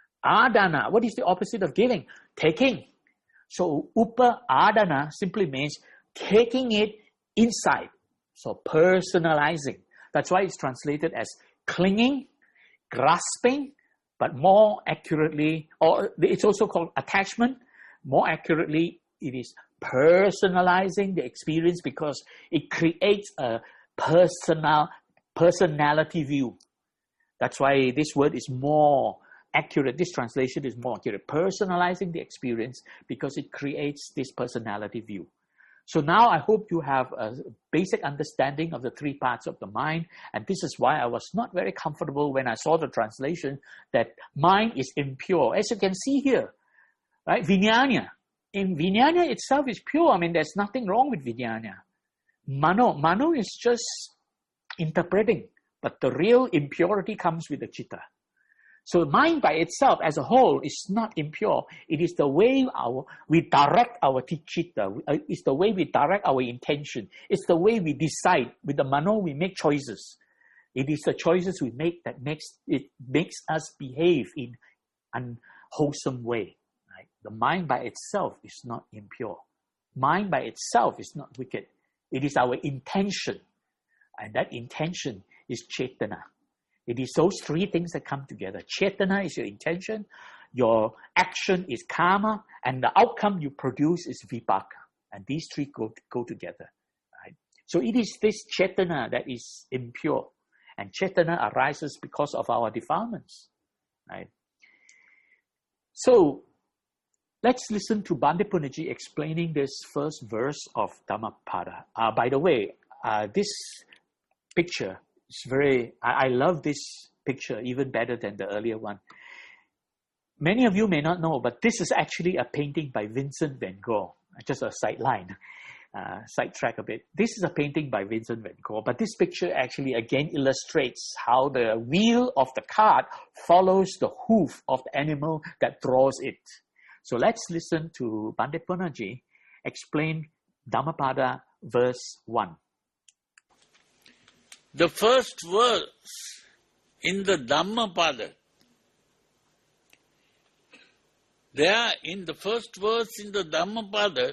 Adana, what is the opposite of giving? Taking. So upa adana simply means taking it inside. So personalizing. That's why it's translated as clinging, grasping, but more accurately, or it's also called attachment. More accurately, it is personalizing the experience because it creates a personal personality view. That's why this word is more accurate. This translation is more accurate. Personalizing the experience because it creates this personality view. So now I hope you have a basic understanding of the three parts of the mind. And this is why I was not very comfortable when I saw the translation that mind is impure. As you can see here, right? Vijnana. In vijnana itself is pure. I mean, there's nothing wrong with vijnana. Mano. Mano is just interpreting. But the real impurity comes with the chitta. So mind by itself as a whole is not impure. It is the way our, we direct our chitta. It's the way we direct our intention. It's the way we decide. With the mano, we make choices. It is the choices we make that makes it makes us behave in an unwholesome way. Right? The mind by itself is not impure. Mind by itself is not wicked. It is our intention. And that intention is chetana. It is those three things that come together. Chetana is your intention, your action is karma, and the outcome you produce is vipaka. And these three go, go together. Right? So it is this chetana that is impure. And chetana arises because of our defilements. Right? So let's listen to Bhante Punnaji explaining this first verse of Dhammapada. Uh, by the way, uh, this picture is very, I, I love this picture even better than the earlier one. Many of you may not know, but this is actually a painting by Vincent van Gogh. Just a sideline, uh, sidetrack a bit. This is a painting by Vincent van Gogh, but this picture actually again illustrates how the wheel of the cart follows the hoof of the animal that draws it. So let's listen to Bhante Punnaji explain Dhammapada verse one. The first verse in the Dhammapada, there in the first verse in the Dhammapada,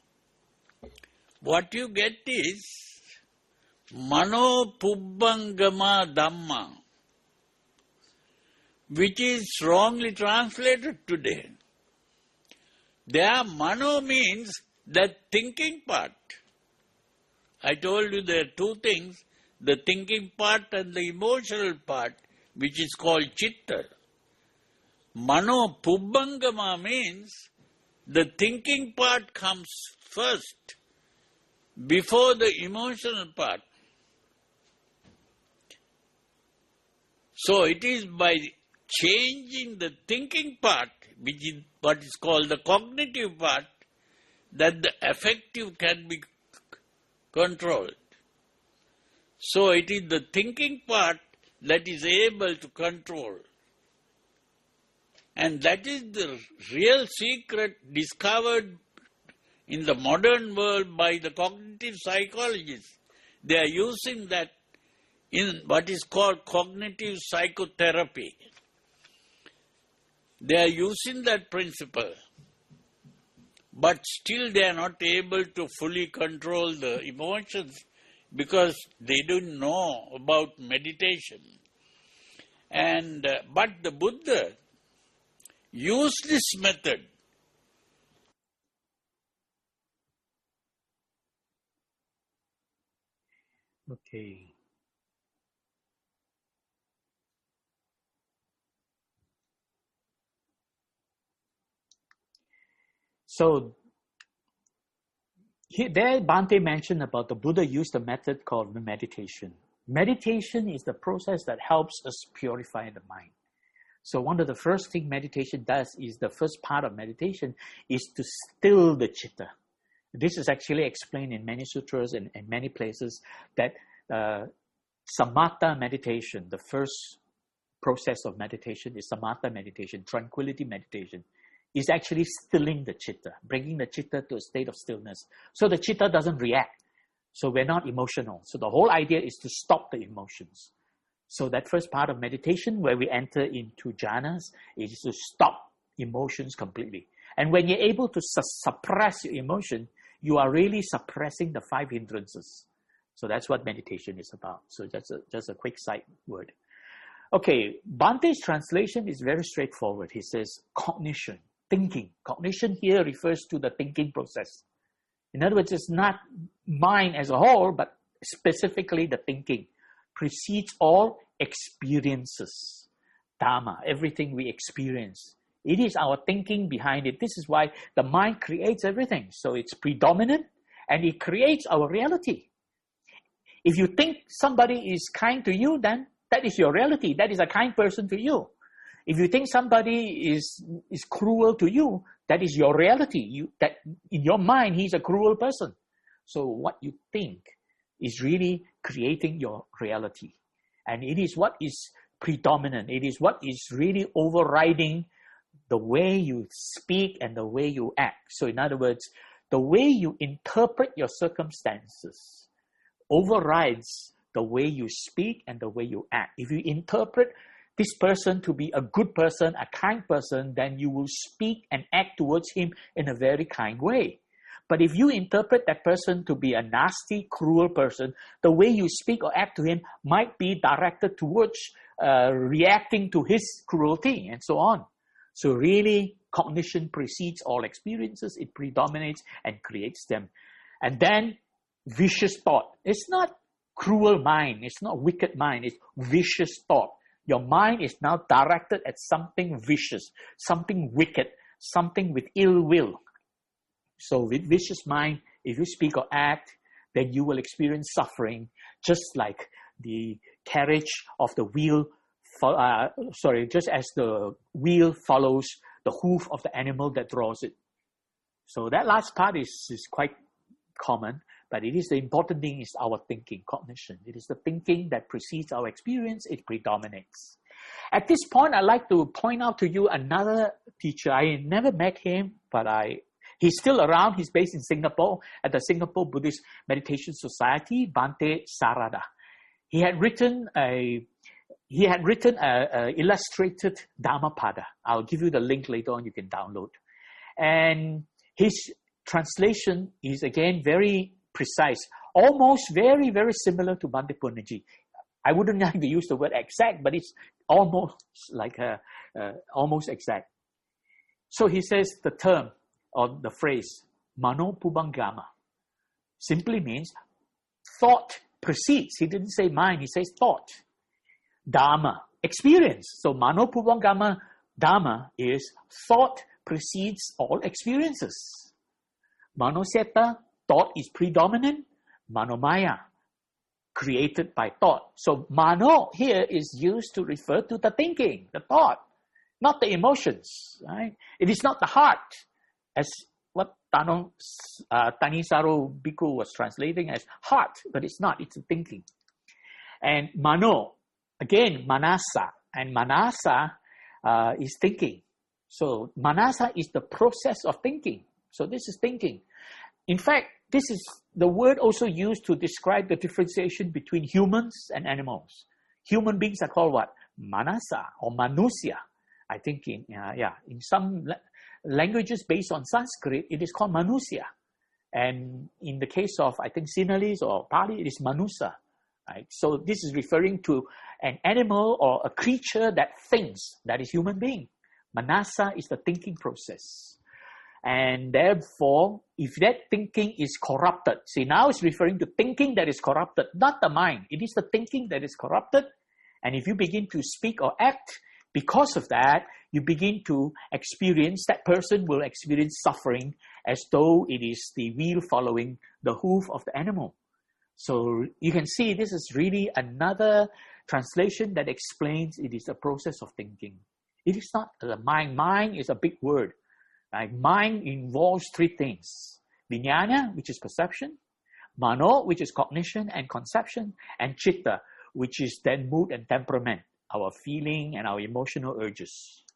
what you get is Mano Pubbangama Dhamma, which is wrongly translated today. There, Mano means the thinking part. I told you there are two things. The thinking part and the emotional part, which is called chitta. Mano Pubbangama means the thinking part comes first before the emotional part. So it is by changing the thinking part, which is what is called the cognitive part, that the affective can be controlled. So it is the thinking part that is able to control. And that is the real secret discovered in the modern world by the cognitive psychologists. They are using that in what is called cognitive psychotherapy. They are using that principle, but still they are not able to fully control the emotions because they don't know about meditation. And uh, but the Buddha used this method. Okay. So here, there Bhante mentioned about the Buddha used a method called meditation. Meditation is the process that helps us purify the mind. So one of the first things meditation does is the first part of meditation is to still the chitta. This is actually explained in many sutras and, and many places that uh, samatha meditation, the first process of meditation is samatha meditation, tranquility meditation, is actually stilling the chitta, bringing the chitta to a state of stillness. So the chitta doesn't react. So we're not emotional. So the whole idea is to stop the emotions. So that first part of meditation where we enter into jhanas is to stop emotions completely. And when you're able to su- suppress your emotion, you are really suppressing the five hindrances. So that's what meditation is about. So just a, just a quick side word. Okay, Bhante's translation is very straightforward. He says cognition, thinking. Cognition here refers to the thinking process. In other words, it's not mind as a whole, but specifically the thinking. Precedes all experiences. Dhamma, everything we experience. It is our thinking behind it. This is why the mind creates everything. So it's predominant and it creates our reality. If you think somebody is kind to you, then that is your reality. That is a kind person to you. If you think somebody is, is cruel to you, that is your reality. You, that in your mind, he's a cruel person. So what you think is really creating your reality. And it is what is predominant. It is what is really overriding the way you speak and the way you act. So in other words, the way you interpret your circumstances overrides the way you speak and the way you act. If you interpret this person to be a good person, a kind person, then you will speak and act towards him in a very kind way. But if you interpret that person to be a nasty, cruel person, the way you speak or act to him might be directed towards uh, reacting to his cruelty and so on. So really, cognition precedes all experiences. It predominates and creates them. And then vicious thought. It's not cruel mind. It's not wicked mind. It's vicious thought. Your mind is now directed at something vicious, something wicked, something with ill will. So with vicious mind, if you speak or act, then you will experience suffering, just like the carriage of the wheel, uh, sorry, just as the wheel follows the hoof of the animal that draws it. So that last part is, is quite common, but it is the important thing is our thinking, cognition. It is the thinking that precedes our experience, it predominates. At this point, I'd like to point out to you another teacher. I never met him, but I he's still around. He's based in Singapore at the Singapore Buddhist Meditation Society, Bhante Sarada. He had written a he had written a, a illustrated Dhammapada. I'll give you the link later on. You can download. And his translation is again very precise, almost very very similar to Bhante Punnaji. I wouldn't like to use the word exact, but it's almost like a, uh, almost exact. So he says the term or the phrase Mano Pubangama simply means thought precedes. He didn't say mind, he says thought. Dhamma, experience. So Mano Pubangama Dhamma is thought precedes all experiences. Manosetta, thought is predominant. Manomaya, created by thought. So mano here is used to refer to the thinking, the thought, not the emotions. Right? It is not the heart, as what Tanong, uh, Tanisaru Bhikkhu was translating as heart, but it's not, it's the thinking. And mano, again, manasa. And manasa uh, is thinking. So manasa is the process of thinking. So this is thinking. In fact, this is the word also used to describe the differentiation between humans and animals. Human beings are called what? Manasa or manusya. I think in uh, yeah in some la- languages based on Sanskrit, it is called manusya. And in the case of, I think, Sinhalese or Pali, it is manusa. Right? So this is referring to an animal or a creature that thinks, that is human being. Manasa is the thinking process. And therefore, if that thinking is corrupted, see, now it's referring to thinking that is corrupted, not the mind. It is the thinking that is corrupted. And if you begin to speak or act because of that, you begin to experience, that person will experience suffering as though it is the wheel following the hoof of the animal. So you can see this is really another translation that explains it is a process of thinking. It is not the mind. Mind is a big word. Right? Mind involves three things. Vijnana, which is perception. Mano, which is cognition and conception. And chitta, which is then mood and temperament, our feeling and our emotional urges.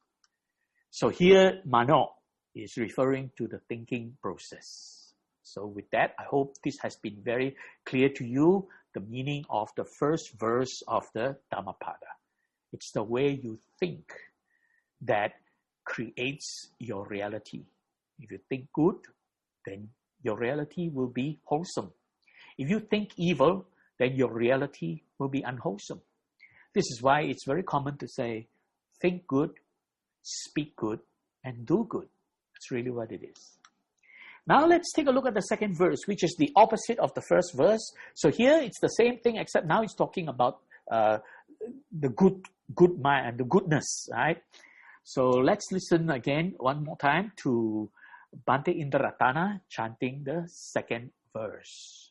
So here, mano is referring to the thinking process. So with that, I hope this has been very clear to you, the meaning of the first verse of the Dhammapada. It's the way you think that creates your reality. If you think good, then your reality will be wholesome. If you think evil, then your reality will be unwholesome. This is why it's very common to say, think good, speak good, and do good. That's really what it is. Now let's take a look at the second verse, which is the opposite of the first verse. So here it's the same thing, except now it's talking about uh, the good, good mind and the goodness, right? So let's listen again one more time to Bhante Indaratana chanting the second verse.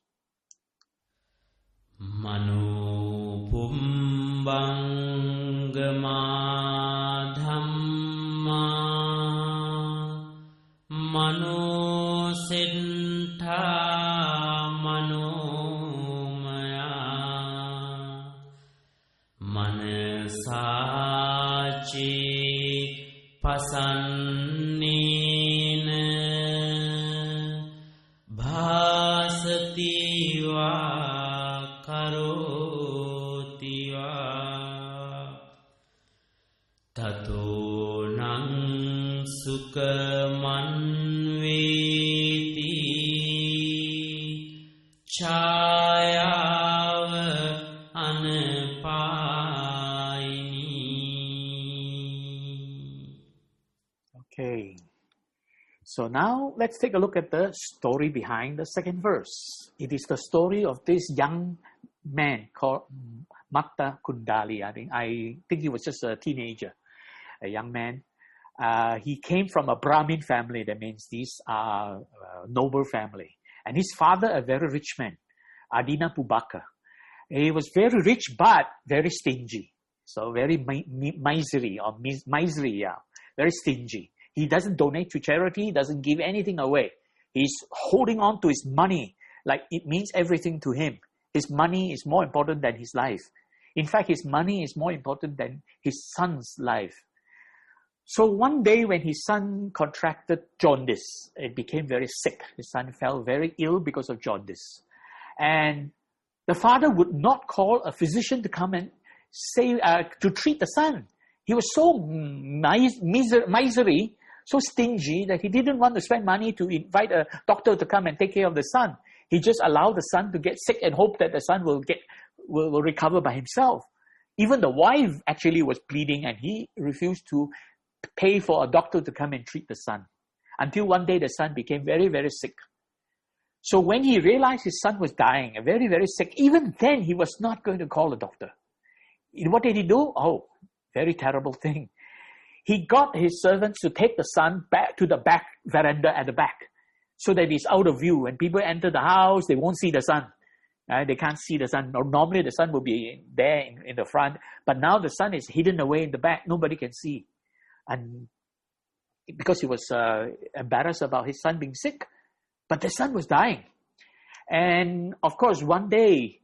Manu pumbangama dhamma Manu sentha manomaya Manasaci pasannina bhasatiwa karotiwa tato nang sukamanveti chayava anapaini. Okay. So now let's take a look at the story behind the second verse. It is the story of this young man called Matta Kundali. I think, I think he was just a teenager, a young man. Uh, he came from a Brahmin family. That means these are a noble family. And his father, a very rich man, Adina Pubaka. He was very rich, but very stingy. So very mi- mi- misery or mis- misery, yeah. Very stingy. He doesn't donate to charity. He doesn't give anything away. He's holding on to his money like it means everything to him. His money is more important than his life. In fact, his money is more important than his son's life. So one day when his son contracted jaundice, it became very sick. His son fell very ill because of jaundice. And the father would not call a physician to come and say, uh, to treat the son. He was so mis- miser- misery, so stingy that he didn't want to spend money to invite a doctor to come and take care of the son. He just allowed the son to get sick and hope that the son will get will, will recover by himself. Even the wife actually was pleading and he refused to pay for a doctor to come and treat the son. Until one day the son became very, very sick. So when he realized his son was dying, very, very sick, even then he was not going to call a doctor. What did he do? Oh, very terrible thing. He got his servants to take the son back to the back veranda at the back so that he's out of view. When people enter the house, they won't see the son. Uh, they can't see the sun. Normally the sun will be there in, in the front, but now the sun is hidden away in the back. Nobody can see. And because he was uh, embarrassed about his son being sick, but the son was dying. And of course, one day,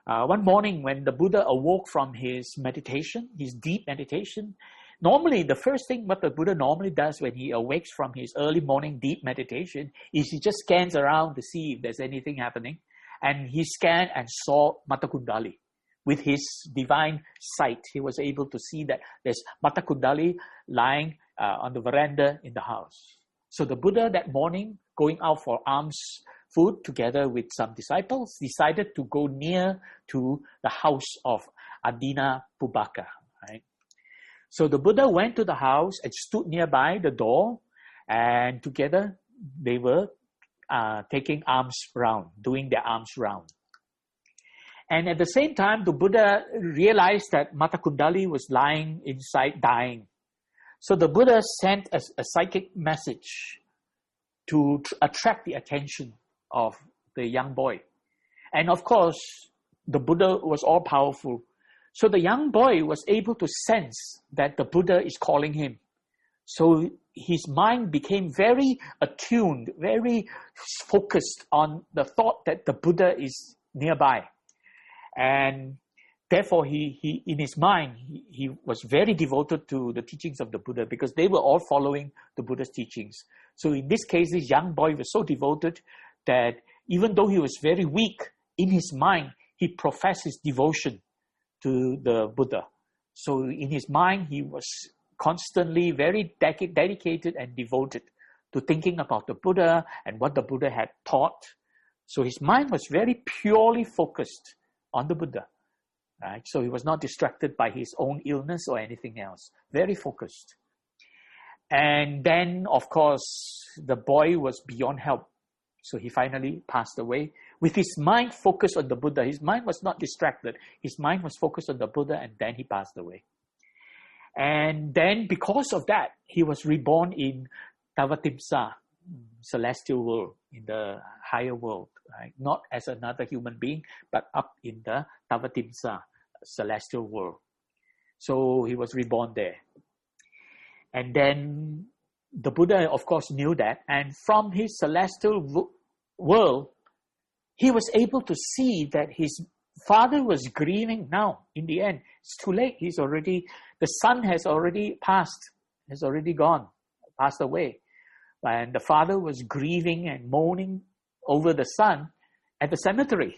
Uh, one morning when the Buddha awoke from his meditation, his deep meditation, normally the first thing what the Buddha normally does when he awakes from his early morning deep meditation is he just scans around to see if there's anything happening. And he scanned and saw Mata Kundali. With his divine sight, he was able to see that there's Mata Kundali lying uh, on the veranda in the house. So the Buddha that morning, going out for alms food together with some disciples, decided to go near to the house of Adina Pubaka. Right? So the Buddha went to the house and stood nearby the door, and together they were uh, taking alms round, doing their alms round. And at the same time, the Buddha realized that Mata Kundali was lying inside dying. So the Buddha sent a, a psychic message to tr- attract the attention of the young boy. And of course, the Buddha was all powerful. So the young boy was able to sense that the Buddha is calling him. So his mind became very attuned, very focused on the thought that the Buddha is nearby. And therefore, he, he in his mind, he, he was very devoted to the teachings of the Buddha because they were all following the Buddha's teachings. So in this case, this young boy was so devoted that even though he was very weak, in his mind, he professed his devotion to the Buddha. So in his mind, he was constantly very de- dedicated and devoted to thinking about the Buddha and what the Buddha had taught. So his mind was very purely focused on the Buddha. Right? So he was not distracted by his own illness or anything else. Very focused. And then, of course, the boy was beyond help. So he finally passed away with his mind focused on the Buddha. His mind was not distracted. His mind was focused on the Buddha, and then he passed away. And then because of that, he was reborn in Tavatimsa, celestial world, in the higher world. Right? Not as another human being, but up in the Tavatimsa, celestial world. So he was reborn there. And then the Buddha, of course, knew that. And from his celestial w- world, he was able to see that his father was grieving now. In the end, it's too late. He's already, the son has already passed, has already gone, passed away. And the father was grieving and mourning over the son at the cemetery.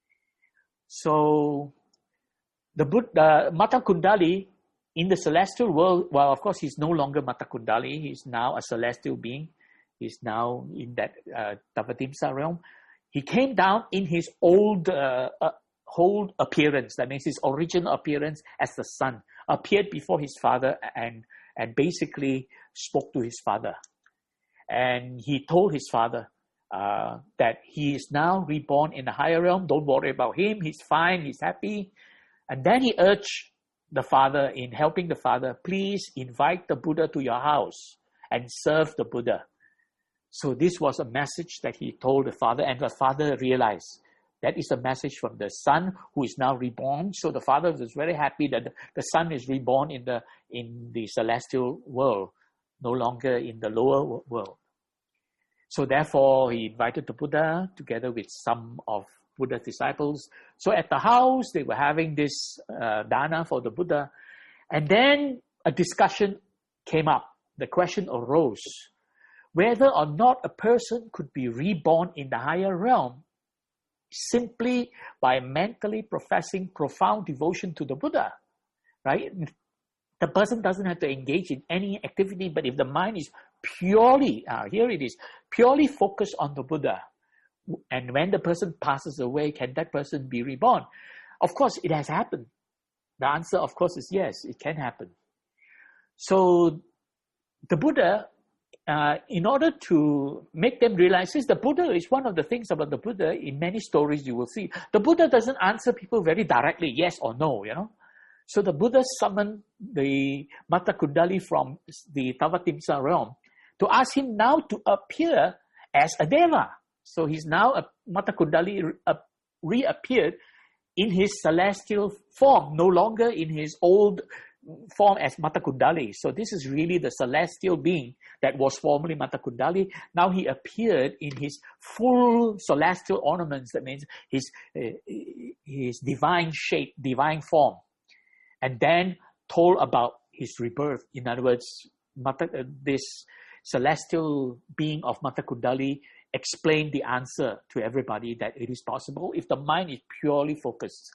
So the Buddha, Mata Kundali, in the celestial world, well, of course, he's no longer Mata Kundali. He's now a celestial being. He's now in that uh, Tavatimsa realm. He came down in his old uh, uh, whole appearance. That means his original appearance as the son. Appeared before his father and, and basically spoke to his father. And he told his father uh, that he is now reborn in the higher realm. Don't worry about him. He's fine. He's happy. And then he urged the father, in helping the father, please invite the Buddha to your house and serve the Buddha. So this was a message that he told the father, and the father realized that is a message from the son who is now reborn. So the father was very happy that the son is reborn in the in the celestial world, no longer in the lower world. So therefore, he invited the Buddha together with some of Buddha's disciples. So at the house, they were having this uh, dana for the Buddha. And then a discussion came up. The question arose whether or not a person could be reborn in the higher realm simply by mentally professing profound devotion to the Buddha. Right? The person doesn't have to engage in any activity, but if the mind is purely, uh, here it is, purely focused on the Buddha, and when the person passes away, can that person be reborn? Of course, it has happened. The answer, of course, is yes, it can happen. So the Buddha, uh, in order to make them realize this, the Buddha is one of the things about the Buddha, in many stories you will see. The Buddha doesn't answer people very directly, yes or no, you know. So the Buddha summoned the Mata Kundali from the Tavatimsa realm to ask him now to appear as a deva. So he's now, a Mata Kundali re- reappeared in his celestial form, no longer in his old form as Mata Kundali. So this is really the celestial being that was formerly Mata Kundali. Now he appeared in his full celestial ornaments. That means his, uh, his divine shape, divine form. And then told about his rebirth. In other words, Mata, uh, this celestial being of Mata Kundali explained the answer to everybody that it is possible if the mind is purely focused.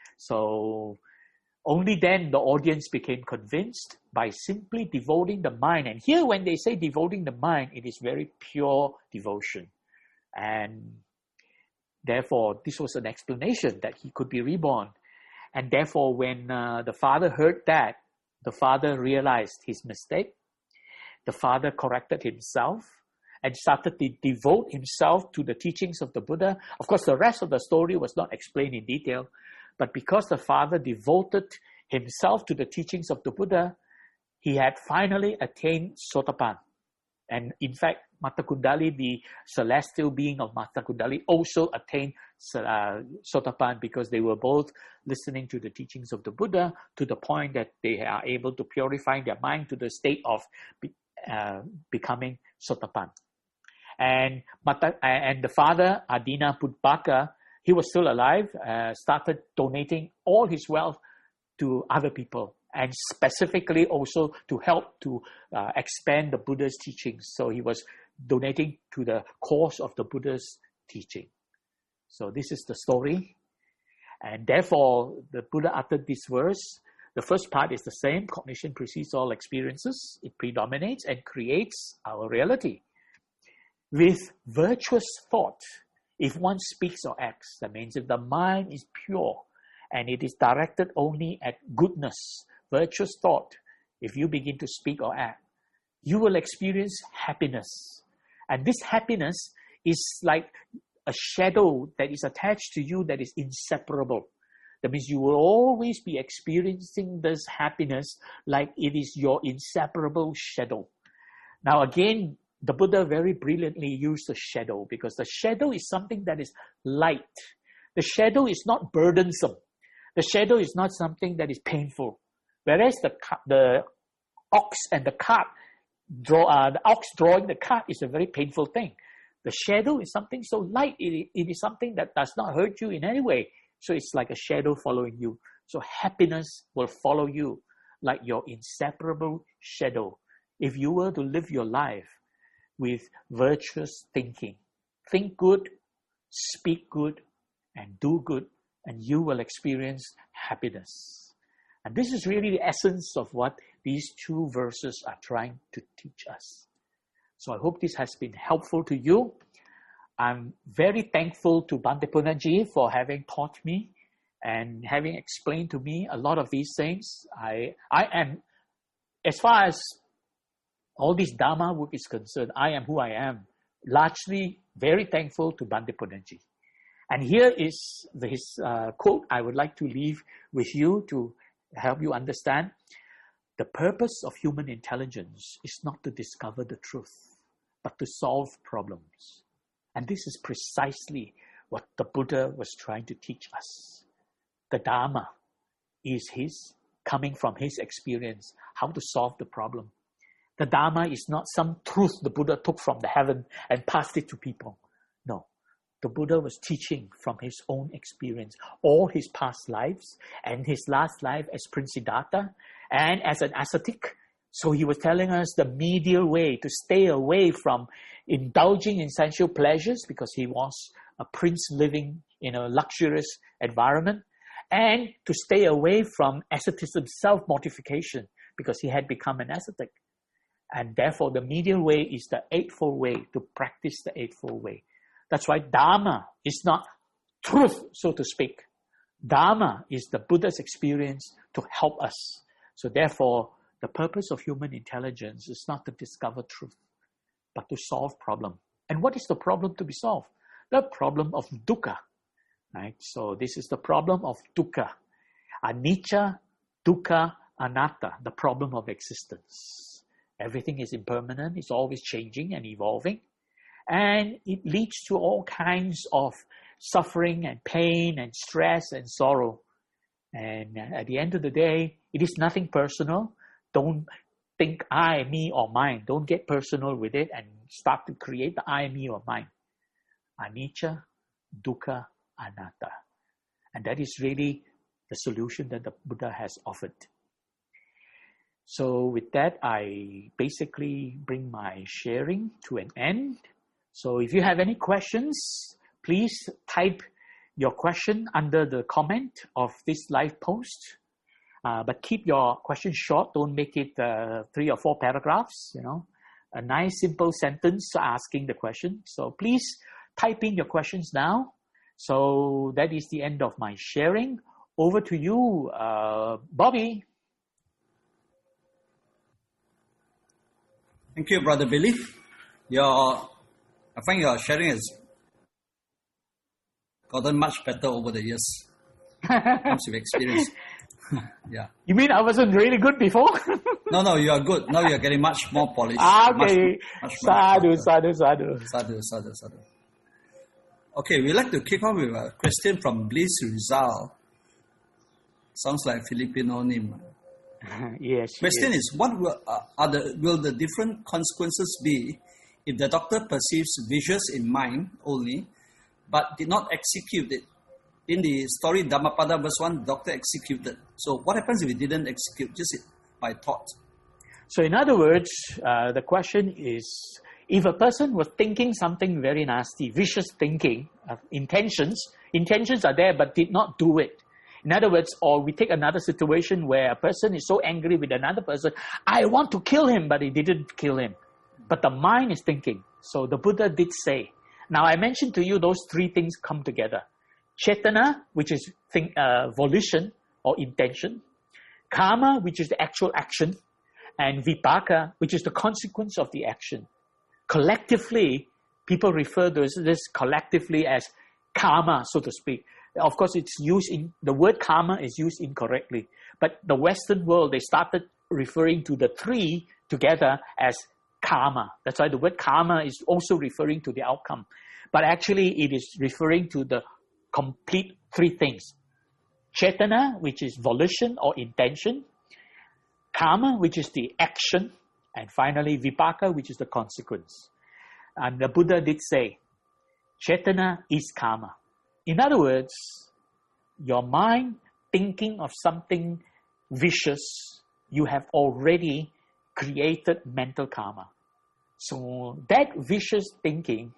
So only then the audience became convinced by simply devoting the mind. And here when they say devoting the mind, it is very pure devotion. And therefore, this was an explanation that he could be reborn. And therefore, when uh, the father heard that, the father realized his mistake. The father corrected himself and started to devote himself to the teachings of the Buddha. Of course, the rest of the story was not explained in detail. But because the father devoted himself to the teachings of the Buddha, he had finally attained Sotapan. And in fact, Mata Kundali, the celestial being of Mata Kundali, also attained uh, Sotapan because they were both listening to the teachings of the Buddha to the point that they are able to purify their mind to the state of uh, becoming Sotapan. And, Mata, and the father, Adina Pudbaka, he was still alive, uh, started donating all his wealth to other people, and specifically also to help to uh, expand the Buddha's teachings. So he was donating to the cause of the Buddha's teaching. So this is the story. And therefore, the Buddha uttered this verse. The first part is the same. Cognition precedes all experiences. It predominates and creates our reality. With virtuous thought, if one speaks or acts, that means if the mind is pure and it is directed only at goodness, virtuous thought, if you begin to speak or act, you will experience happiness. And this happiness is like a shadow that is attached to you that is inseparable. That means you will always be experiencing this happiness like it is your inseparable shadow. Now again, the Buddha very brilliantly used the shadow because the shadow is something that is light. The shadow is not burdensome. The shadow is not something that is painful. Whereas the the ox and the cart, draw, uh, the ox drawing the cart is a very painful thing. The shadow is something so light. It, it is something that does not hurt you in any way. So it's like a shadow following you. So happiness will follow you like your inseparable shadow. If you were to live your life with virtuous thinking, think good, speak good, and do good, and you will experience happiness. And this is really the essence of what these two verses are trying to teach us. So I hope this has been helpful to you. I'm very thankful to Bhante Punnaji for having taught me and having explained to me a lot of these things. I, I am, as far as all this Dharma work is concerned, I am who I am, largely very thankful to Bhante Punnaji. And here is the, his uh, quote I would like to leave with you to help you understand. The purpose of human intelligence is not to discover the truth, but to solve problems. And this is precisely what the Buddha was trying to teach us. The Dharma is his, coming from his experience, how to solve the problem. The Dharma is not some truth the Buddha took from the heaven and passed it to people. No, the Buddha was teaching from his own experience, all his past lives and his last life as Prince Siddhartha and as an ascetic. So he was telling us the medial way to stay away from indulging in sensual pleasures because he was a prince living in a luxurious environment, and to stay away from asceticism, self-mortification, because he had become an ascetic. And therefore, the medial way is the Eightfold Way, to practice the Eightfold Way. That's why Dharma is not truth, so to speak. Dharma is the Buddha's experience to help us. So therefore, the purpose of human intelligence is not to discover truth, but to solve problem. And what is the problem to be solved? The problem of dukkha. Right? So this is the problem of dukkha. Anicca, dukkha, anatta, the problem of existence. Everything is impermanent, it's always changing and evolving. And it leads to all kinds of suffering and pain and stress and sorrow. And at the end of the day, it is nothing personal. Don't think I, me, or mine. Don't get personal with it and start to create the I, me, or mine. Anicca, dukkha, anatta. And that is really the solution that the Buddha has offered. So with that, I basically bring my sharing to an end. So if you have any questions, please type your question under the comment of this live post. Uh, but keep your question short. Don't make it uh, three or four paragraphs, you know. A nice simple sentence asking the question. So please type in your questions now. So that is the end of my sharing. Over to you, uh, Bobby. Thank you, Brother Billy. Your, I find your sharing has gotten much better over the years. Comes with experience. Yeah. You mean I wasn't really good before? No, no, you are good. Now you are getting much more polished. Ah, okay. Much, much sadhu, sadhu, sadhu. Sadhu, sadhu, sadhu. Okay, we'd like to kick off with a question from Bliss Rizal. Sounds like Filipino name. Yes. Question yes. is, what will, uh, are the, will the different consequences be if the doctor perceives visions in mind only, but did not execute it? In the story Dhammapada verse one, the doctor executed. So what happens if he didn't execute, just by thought? So in other words, uh, the question is, if a person was thinking something very nasty, vicious thinking, uh, intentions, intentions are there but did not do it. In other words, or we take another situation where a person is so angry with another person, I want to kill him, but he didn't kill him. But the mind is thinking. So the Buddha did say. Now I mentioned to you those three things come together. Cetana, which is think, uh, volition or intention. Karma, which is the actual action. And vipaka, which is the consequence of the action. Collectively, people refer to this, this collectively as karma, so to speak. Of course, it's used in, the word karma is used incorrectly. But the Western world, they started referring to the three together as karma. That's why the word karma is also referring to the outcome. But actually, it is referring to the complete three things. Cetana, which is volition or intention. Karma, which is the action. And finally, vipaka, which is the consequence. And the Buddha did say, Cetana is karma. In other words, your mind thinking of something vicious, you have already created mental karma. So that vicious thinking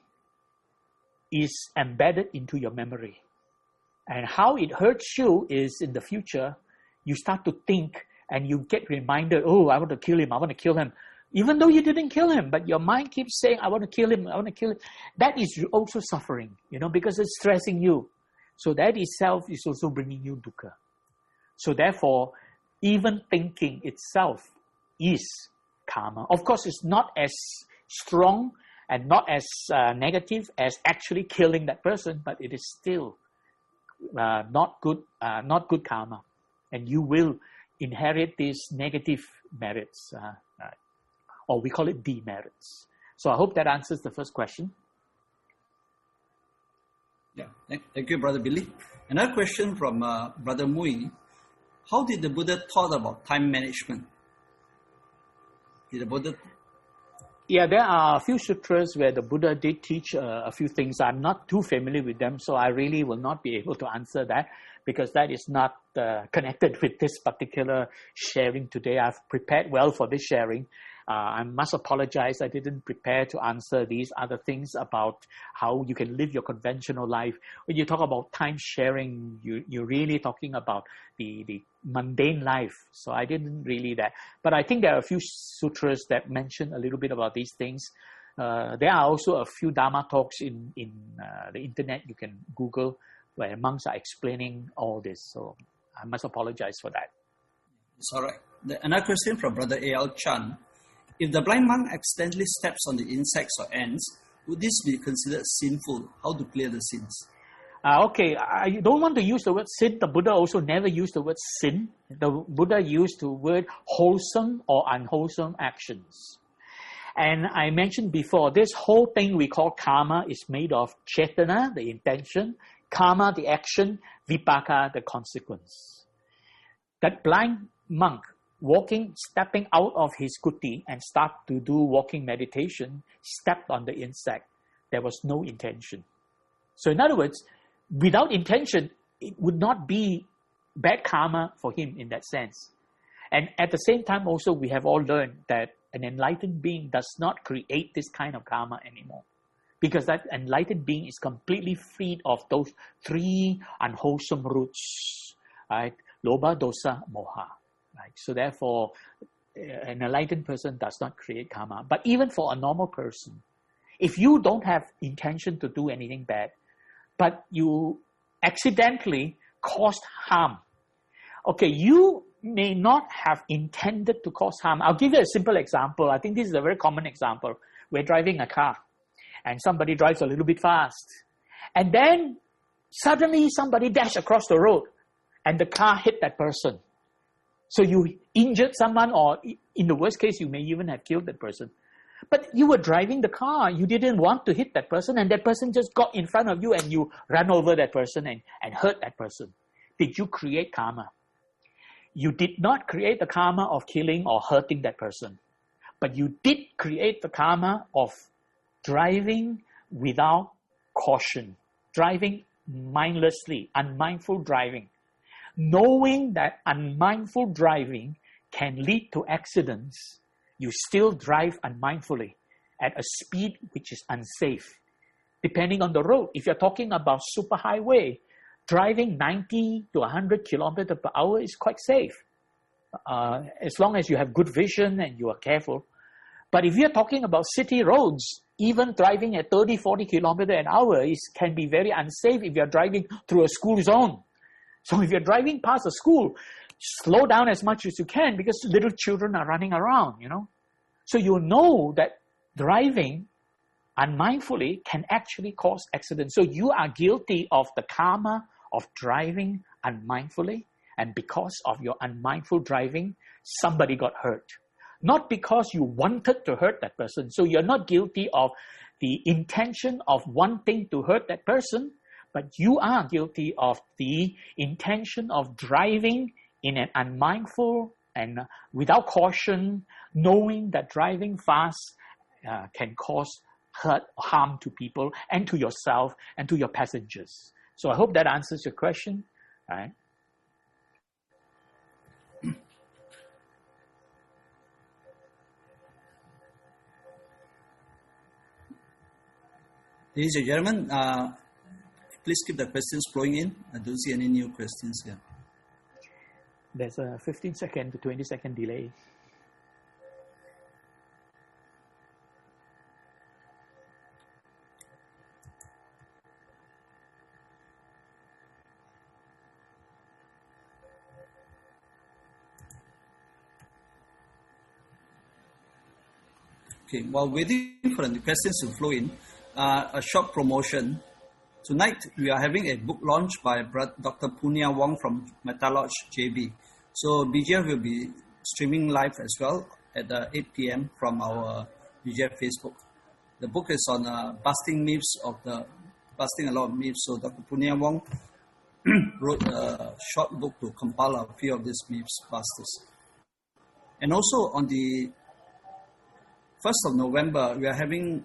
is embedded into your memory. And how it hurts you is in the future, you start to think and you get reminded, oh, I want to kill him, I want to kill him. Even though you didn't kill him, but your mind keeps saying, I want to kill him, I want to kill him. That is also suffering, you know, because it's stressing you. So that itself is also bringing you dukkha. So therefore, even thinking itself is karma. Of course, it's not as strong and not as uh, negative as actually killing that person, but it is still uh, not good, uh, not good karma. And you will inherit these negative merits. Uh, uh, or we call it demerits. So I hope that answers the first question. Yeah, thank, thank you, Brother Billy. Another question from uh, Brother Mui. How did the Buddha taught about time management? Did the Buddha... Yeah, there are a few sutras where the Buddha did teach uh, a few things. I'm not too familiar with them, so I really will not be able to answer that because that is not uh, connected with this particular sharing today. I've prepared well for this sharing. Uh, I must apologize. I didn't prepare to answer these other things about how you can live your conventional life. When you talk about time sharing, you, you're really talking about the, the mundane life. So I didn't really that. But I think there are a few sutras that mention a little bit about these things. Uh, there are also a few Dharma talks in, in uh, the internet. You can Google where monks are explaining all this. So I must apologize for that. It's all right. The, another question from Brother A L Chan. If the blind monk accidentally steps on the insects or ants, would this be considered sinful? How to clear the sins? Uh, okay, I don't want to use the word sin. The Buddha also never used the word sin. The Buddha used the word wholesome or unwholesome actions. And I mentioned before, this whole thing we call karma is made of cetana, the intention, karma, the action, vipaka, the consequence. That blind monk walking, stepping out of his kuti and start to do walking meditation, stepped on the insect. There was no intention. So in other words, without intention, it would not be bad karma for him in that sense. And at the same time also, we have all learned that an enlightened being does not create this kind of karma anymore. Because that enlightened being is completely freed of those three unwholesome roots, right? Lobha, dosa, moha. Right? So therefore, an enlightened person does not create karma. But even for a normal person, if you don't have intention to do anything bad, but you accidentally caused harm, okay, you may not have intended to cause harm. I'll give you a simple example. I think this is a very common example. We're driving a car and somebody drives a little bit fast. And then suddenly somebody dashed across the road and the car hit that person. So you injured someone, or in the worst case, you may even have killed that person. But you were driving the car. You didn't want to hit that person, and that person just got in front of you and you ran over that person and, and hurt that person. Did you create karma? You did not create the karma of killing or hurting that person. But you did create the karma of driving without caution, driving mindlessly, unmindful driving. Knowing that unmindful driving can lead to accidents, you still drive unmindfully at a speed which is unsafe. Depending on the road, if you're talking about superhighway, driving ninety to one hundred kilometers per hour is quite safe, uh, as long as you have good vision and you are careful. But if you're talking about city roads, even driving at thirty, forty kilometers an hour is, can be very unsafe if you're driving through a school zone. So if you're driving past a school, slow down as much as you can because little children are running around, you know. So you know that driving unmindfully can actually cause accidents. So you are guilty of the karma of driving unmindfully, and because of your unmindful driving, somebody got hurt. Not because you wanted to hurt that person. So you're not guilty of the intention of wanting to hurt that person, but you are guilty of the intention of driving in an unmindful and without caution, knowing that driving fast uh, can cause hurt, harm to people and to yourself and to your passengers. So I hope that answers your question. All right. Ladies and gentlemen, uh, please keep the questions flowing in. I don't see any new questions here. There's a fifteen second to twenty second delay. Okay, while waiting for the questions to flow in, uh, a short promotion. Tonight, we are having a book launch by Doctor Punia Wong from Metalodge J B. So B G F will be streaming live as well at uh, eight p.m. from our B G F Facebook. The book is on uh, busting myths of the, busting a lot of myths. So Doctor Punia Wong wrote a short book to compile a few of these myths busters. And also on the first of November, we are having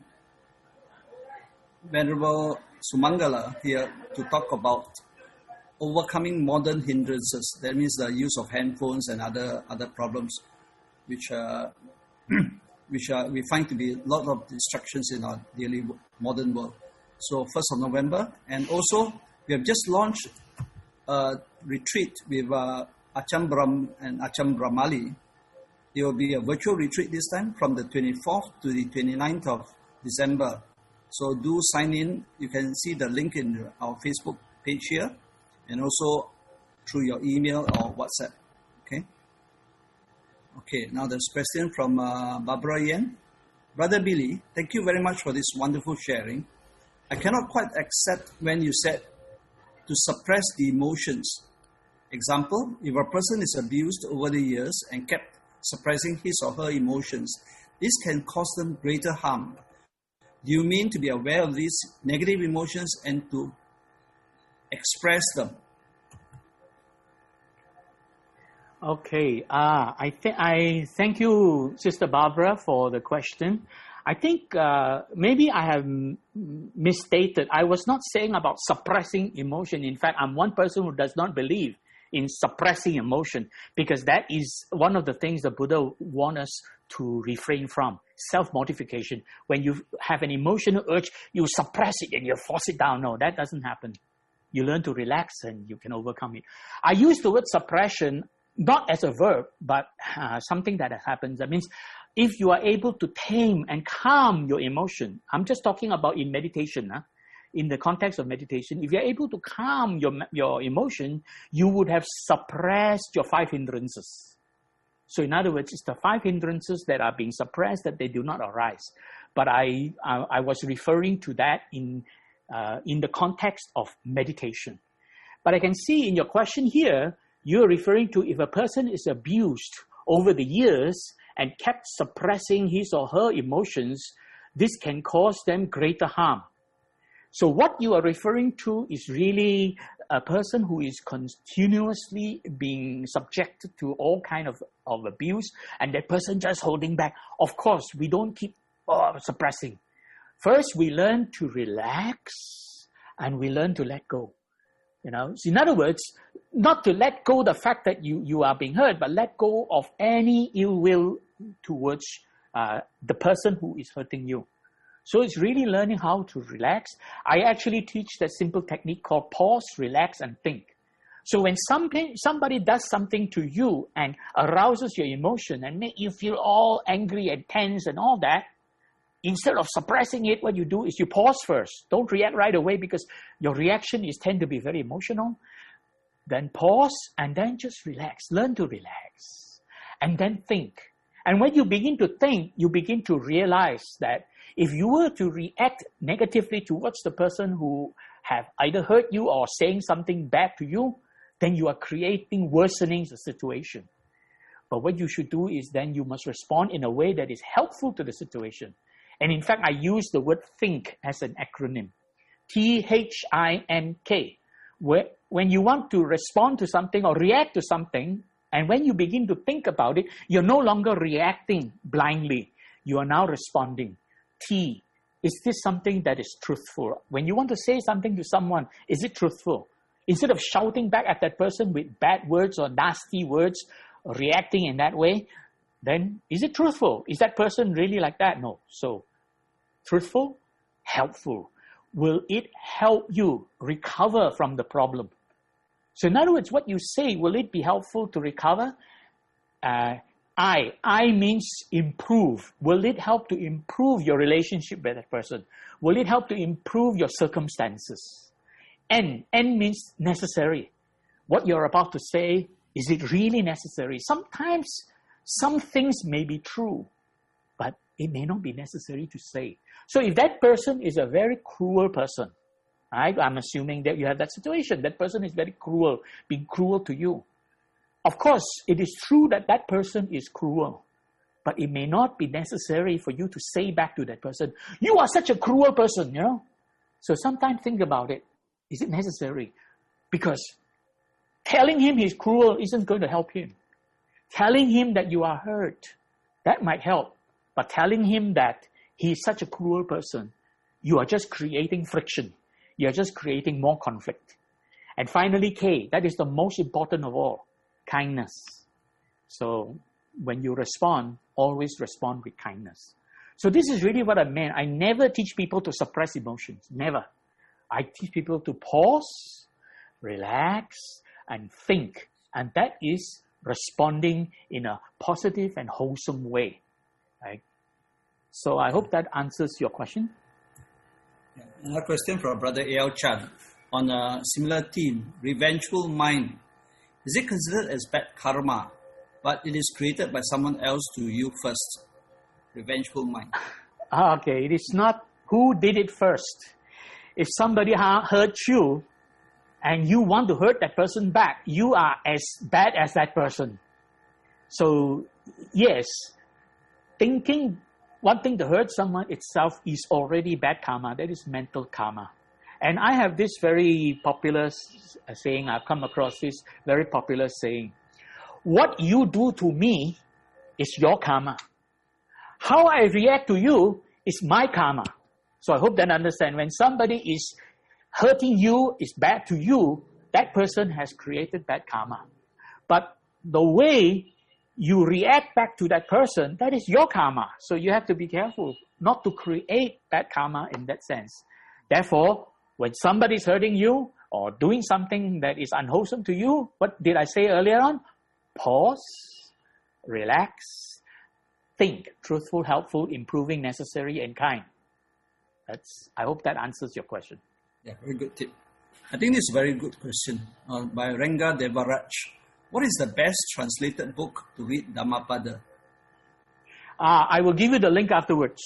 Venerable Sumangala here to talk about overcoming modern hindrances. That means the use of handphones and other other problems, which uh, which uh, we find to be a lot of distractions in our daily modern world. So first of November, and also we have just launched a retreat with uh, Acham Brahm and Acham Brahmali. It will be a virtual retreat this time from the twenty-fourth to the twenty-ninth of December. So do sign in. You can see the link in our Facebook page here, and also through your email or WhatsApp. Okay. Okay. Now there's a question from uh, Barbara Yen. Brother Billy, thank you very much for this wonderful sharing. I cannot quite accept when you said to suppress the emotions. Example: if a person is abused over the years and kept suppressing his or her emotions, this can cause them greater harm. Do you mean to be aware of these negative emotions and to express them? Okay. Uh, I think I thank you, Sister Barbara, for the question. I think uh, maybe I have m- misstated. I was not saying about suppressing emotion. In fact, I'm one person who does not believe in suppressing emotion, because that is one of the things the Buddha wants us to refrain from. Self-mortification. When you have an emotional urge, you suppress it and you force it down. No, that doesn't happen. You learn to relax and you can overcome it. I use the word suppression not as a verb, but uh, something that happens. That means if you are able to tame and calm your emotion, I'm just talking about in meditation, huh? In the context of meditation, if you're able to calm your, your emotion, you would have suppressed your five hindrances. So in other words, it's the five hindrances that are being suppressed that they do not arise. But I, I, I was referring to that in, uh, in the context of meditation. But I can see in your question here, you're referring to if a person is abused over the years and kept suppressing his or her emotions, this can cause them greater harm. So what you are referring to is really a person who is continuously being subjected to all kind of, of abuse, and that person just holding back. Of course, we don't keep uh, suppressing. First, we learn to relax and we learn to let go. You know, so in other words, not to let go the fact that you, you are being hurt, but let go of any ill will towards uh, the person who is hurting you. So it's really learning how to relax. I actually teach that simple technique called pause, relax, and think. So when something, somebody does something to you and arouses your emotion and make you feel all angry and tense and all that, instead of suppressing it, what you do is you pause first. Don't react right away, because your reaction is tend to be very emotional. Then pause and then just relax. Learn to relax. And then think. And when you begin to think, you begin to realize that if you were to react negatively towards the person who have either hurt you or saying something bad to you, then you are creating, worsening the situation. But what you should do is then you must respond in a way that is helpful to the situation. And in fact, I use the word think as an acronym. T H I N K. Where, when you want to respond to something or react to something, and when you begin to think about it, you're no longer reacting blindly. You are now responding. T, is this something that is truthful? When you want to say something to someone, is it truthful? Instead of shouting back at that person with bad words or nasty words, or reacting in that way, then is it truthful? Is that person really like that? No. So, truthful, helpful. Will it help you recover from the problem? So in other words, what you say, will it be helpful to recover? Uh, I, I means improve. Will it help to improve your relationship with that person? Will it help to improve your circumstances? N, N means necessary. What you're about to say, is it really necessary? Sometimes some things may be true, but it may not be necessary to say. So if that person is a very cruel person, right? I'm assuming that you have that situation. That person is very cruel, being cruel to you. Of course, it is true that that person is cruel, but it may not be necessary for you to say back to that person, you are such a cruel person, you know? So sometimes think about it. Is it necessary? Because telling him he's cruel isn't going to help him. Telling him that you are hurt, that might help. But telling him that he is such a cruel person, you are just creating friction. You are just creating more conflict. And finally, K, that is the most important of all. Kindness. So when you respond, always respond with kindness. So this is really what I meant. I never teach people to suppress emotions. Never. I teach people to pause, relax, and think. And that is responding in a positive and wholesome way. Right? So I hope that answers your question. Another question from Brother A L Chan on a similar theme, revengeful mind. Is it considered as bad karma, but it is created by someone else to you first? Revengeful mind. Okay, it is not who did it first. If somebody ha- hurt you and you want to hurt that person back, you are as bad as that person. So, yes, thinking, wanting to hurt someone itself is already bad karma. That is mental karma. And I have this very popular saying, I've come across this very popular saying. what you do to me is your karma. How I react to you is my karma. So I hope that you understand. When somebody is hurting you, is bad to you, that person has created bad karma. But the way you react back to that person, that is your karma. So you have to be careful not to create bad karma in that sense. Therefore, when somebody is hurting you or doing something that is unwholesome to you, what did I say earlier on? Pause, relax, think, truthful, helpful, improving, necessary, and kind. That's. I hope that answers your question. Yeah, very good tip. I think this is a very good question uh, by Ranga Devaraj. What is the best translated book to read Dhammapada? Uh, I will give you the link afterwards.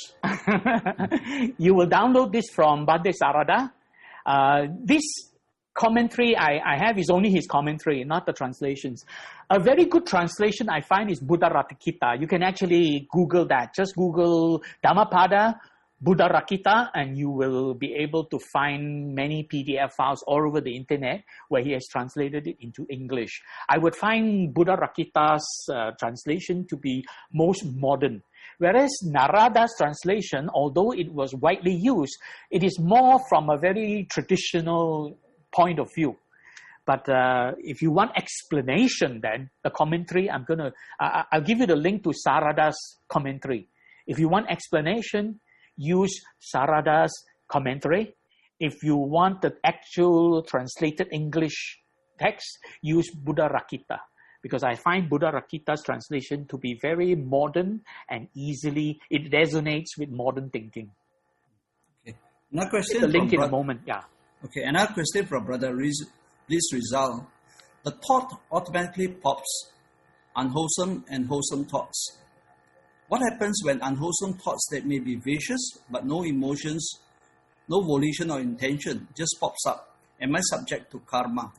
You will download this from Bhadde Sarada. Uh, this commentary I, I have is only his commentary, not the translations. A very good translation I find is Buddha Ratikita. You can actually Google that. Just Google Dhammapada, Buddha Rakita, and you will be able to find many P D F files all over the internet where he has translated it into English. I would find Buddha Rakita's uh, translation to be most modern. Whereas Narada's translation, although it was widely used, it is more from a very traditional point of view. But uh, if you want explanation, then the commentary, I'm gonna, uh, I'll give you the link to Sarada's commentary. If you want explanation, use Sarada's commentary. If you want the actual translated English text, use Buddha Rakita. Because I find Buddha Rakita's translation to be very modern and easily, it resonates with modern thinking. Okay. Another question the link from in bro- a moment, yeah. Okay, another question from Brother Riz- Bliss Rizal. The thought automatically pops unwholesome and wholesome thoughts. What happens when unwholesome thoughts that may be vicious but no emotions, no volition or intention just pops up? Am I subject to karma?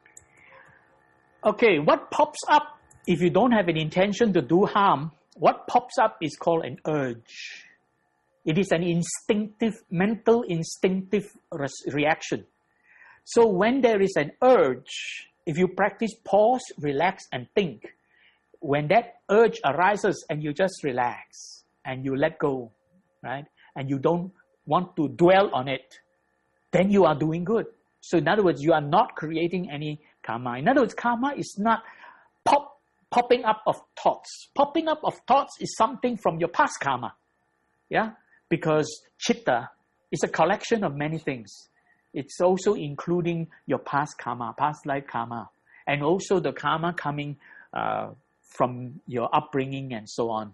Okay, what pops up if you don't have an intention to do harm? What pops up is called an urge. It is an instinctive, mental instinctive res- reaction. So when there is an urge, if you practice pause, relax, and think, when that urge arises and you just relax and you let go, right? And you don't want to dwell on it, then you are doing good. So in other words, you are not creating any karma. In other words, karma is not pop, popping up of thoughts. Popping up of thoughts is something from your past karma. Yeah? Because chitta is a collection of many things. It's also including your past karma, past life karma, and also the karma coming uh, from your upbringing and so on.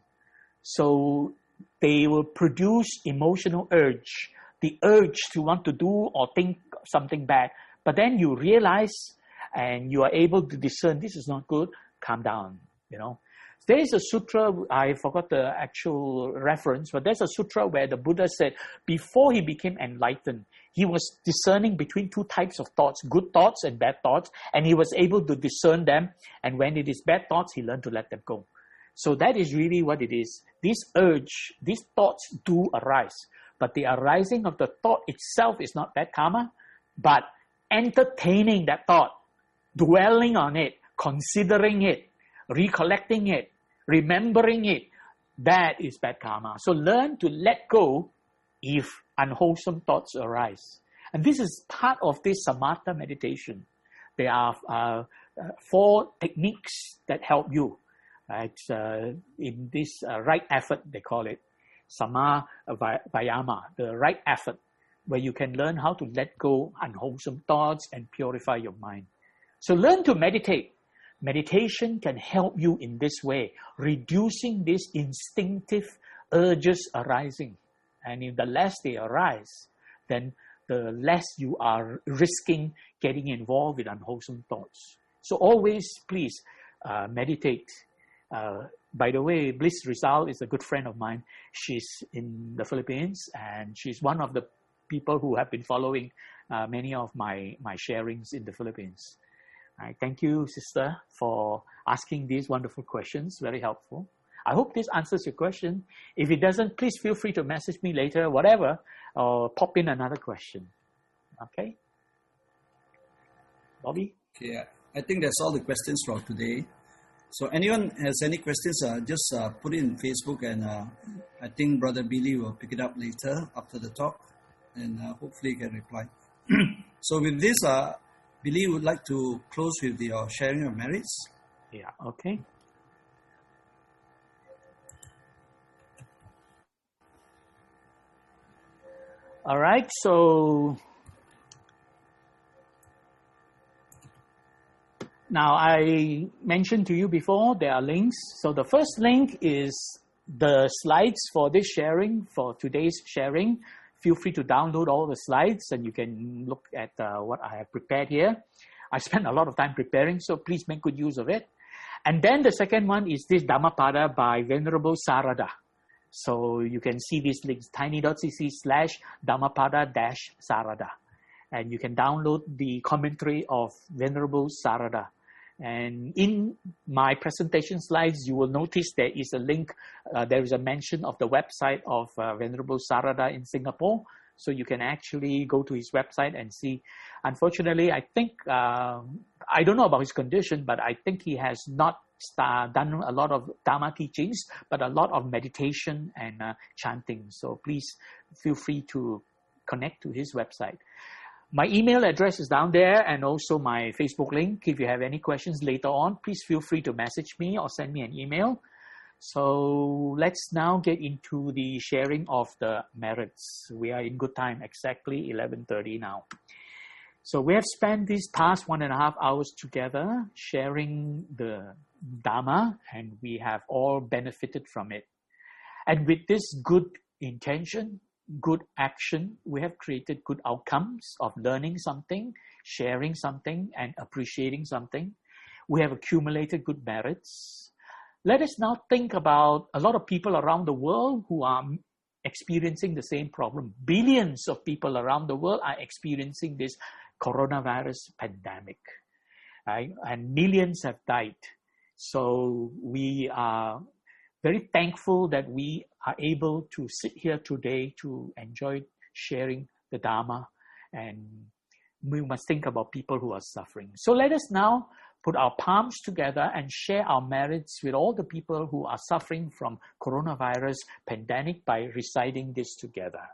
So they will produce emotional urge, the urge to want to do or think something bad. But then you realize and you are able to discern this is not good, calm down, you know. There is a sutra, I forgot the actual reference, but there's a sutra where the Buddha said before he became enlightened, he was discerning between two types of thoughts, good thoughts and bad thoughts, and he was able to discern them. And when it is bad thoughts, he learned to let them go. So that is really what it is. This urge, these thoughts do arise, but the arising of the thought itself is not bad karma, but entertaining that thought, dwelling on it, considering it, recollecting it, remembering it, that is bad karma. So learn to let go if unwholesome thoughts arise. And this is part of this samatha meditation. There are uh, uh, four techniques that help you. Right? Uh, in this uh, right effort, they call it sama vayama, the right effort, where you can learn how to let go unwholesome thoughts and purify your mind. So learn to meditate. Meditation can help you in this way, reducing these instinctive urges arising. And if the less they arise, then the less you are risking getting involved with unwholesome thoughts. So always, please, uh, meditate. Uh, by the way, Bliss Rizal is a good friend of mine. She's in the Philippines, and she's one of the people who have been following uh, many of my, my sharings in the Philippines. Right, thank you, sister, for asking these wonderful questions. Very helpful. I hope this answers your question. If it doesn't, please feel free to message me later, whatever, or pop in another question. Okay? Bobby? Okay, I think that's all the questions for today. So anyone has any questions, uh, just uh, put it in Facebook, and uh, I think Brother Billy will pick it up later after the talk, and uh, hopefully he can reply. So with this, uh, Billy would like to close with the uh, sharing of merits. Yeah, okay. All right, so now I mentioned to you before there are links. So the first link is the slides for this sharing, for today's sharing. Feel free to download all the slides and you can look at uh, what I have prepared here. I spent a lot of time preparing, so please make good use of it. And then the second one is this Dhammapada by Venerable Sarada. So you can see these links, tiny.cc slash Dhammapada dash Sarada. And you can download the commentary of Venerable Sarada. And in my presentation slides, you will notice there is a link, uh, there is a mention of the website of uh, Venerable Sarada in Singapore. So you can actually go to his website and see. Unfortunately, I think, uh, I don't know about his condition, but I think he has not start, done a lot of Dhamma teachings, but a lot of meditation and uh, chanting. So please feel free to connect to his website. My email address is down there and also my Facebook link. If you have any questions later on, please feel free to message me or send me an email. So let's now get into the sharing of the merits. We are in good time, exactly eleven thirty now. So we have spent these past one and a half hours together sharing the Dhamma, and we have all benefited from it. And with this good intention, good action, we have created good outcomes of learning something, sharing something, and appreciating something. We have accumulated good merits. Let us now think about a lot of people around the world who are experiencing the same problem. Billions of people around the world are experiencing this coronavirus pandemic, right? And millions have died. So we are very thankful that we are able to sit here today to enjoy sharing the Dhamma, and we must think about people who are suffering. So let us now put our palms together and share our merits with all the people who are suffering from coronavirus pandemic by reciting this together.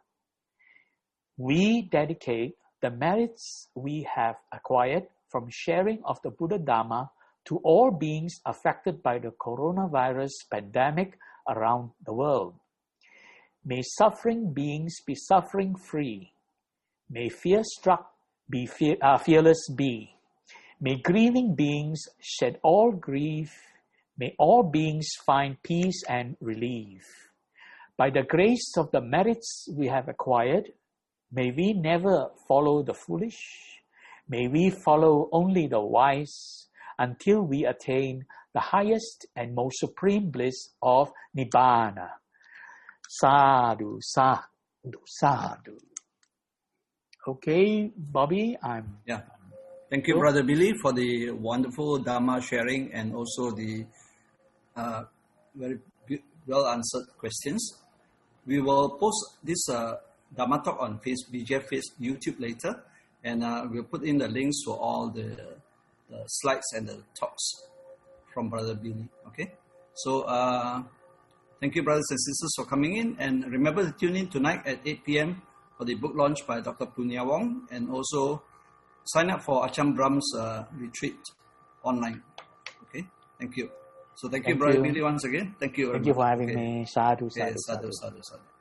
We dedicate the merits we have acquired from sharing of the Buddha Dhamma to all beings affected by the coronavirus pandemic around the world. May suffering beings be suffering free. May fear struck be fear, uh, fearless be. May grieving beings shed all grief. May all beings find peace and relief. By the grace of the merits we have acquired, may we never follow the foolish. May we follow only the wise until we attain the highest and most supreme bliss of Nibbana. Sadhu, sadhu, sadhu. Okay, Bobby, I'm... Yeah. Thank you, Brother Billy, for the wonderful Dhamma sharing and also the uh, very well answered questions. We will post this uh, Dhamma talk on Facebook, B J F Face, YouTube later, and uh, we'll put in the links to all the, the slides and the talks from Brother Billy. Okay, so uh, thank you, brothers and sisters, for coming in, and remember to tune in tonight at eight p.m. for the book launch by Doctor Punya Wong, and also sign up for Acham Brahm's uh, retreat online. Okay, thank you. So thank, thank you, Brother Billy, once again. Thank you. Thank you for having okay. me. Sadhu, sadhu, okay, sadhu, sadhu. sadhu, sadhu.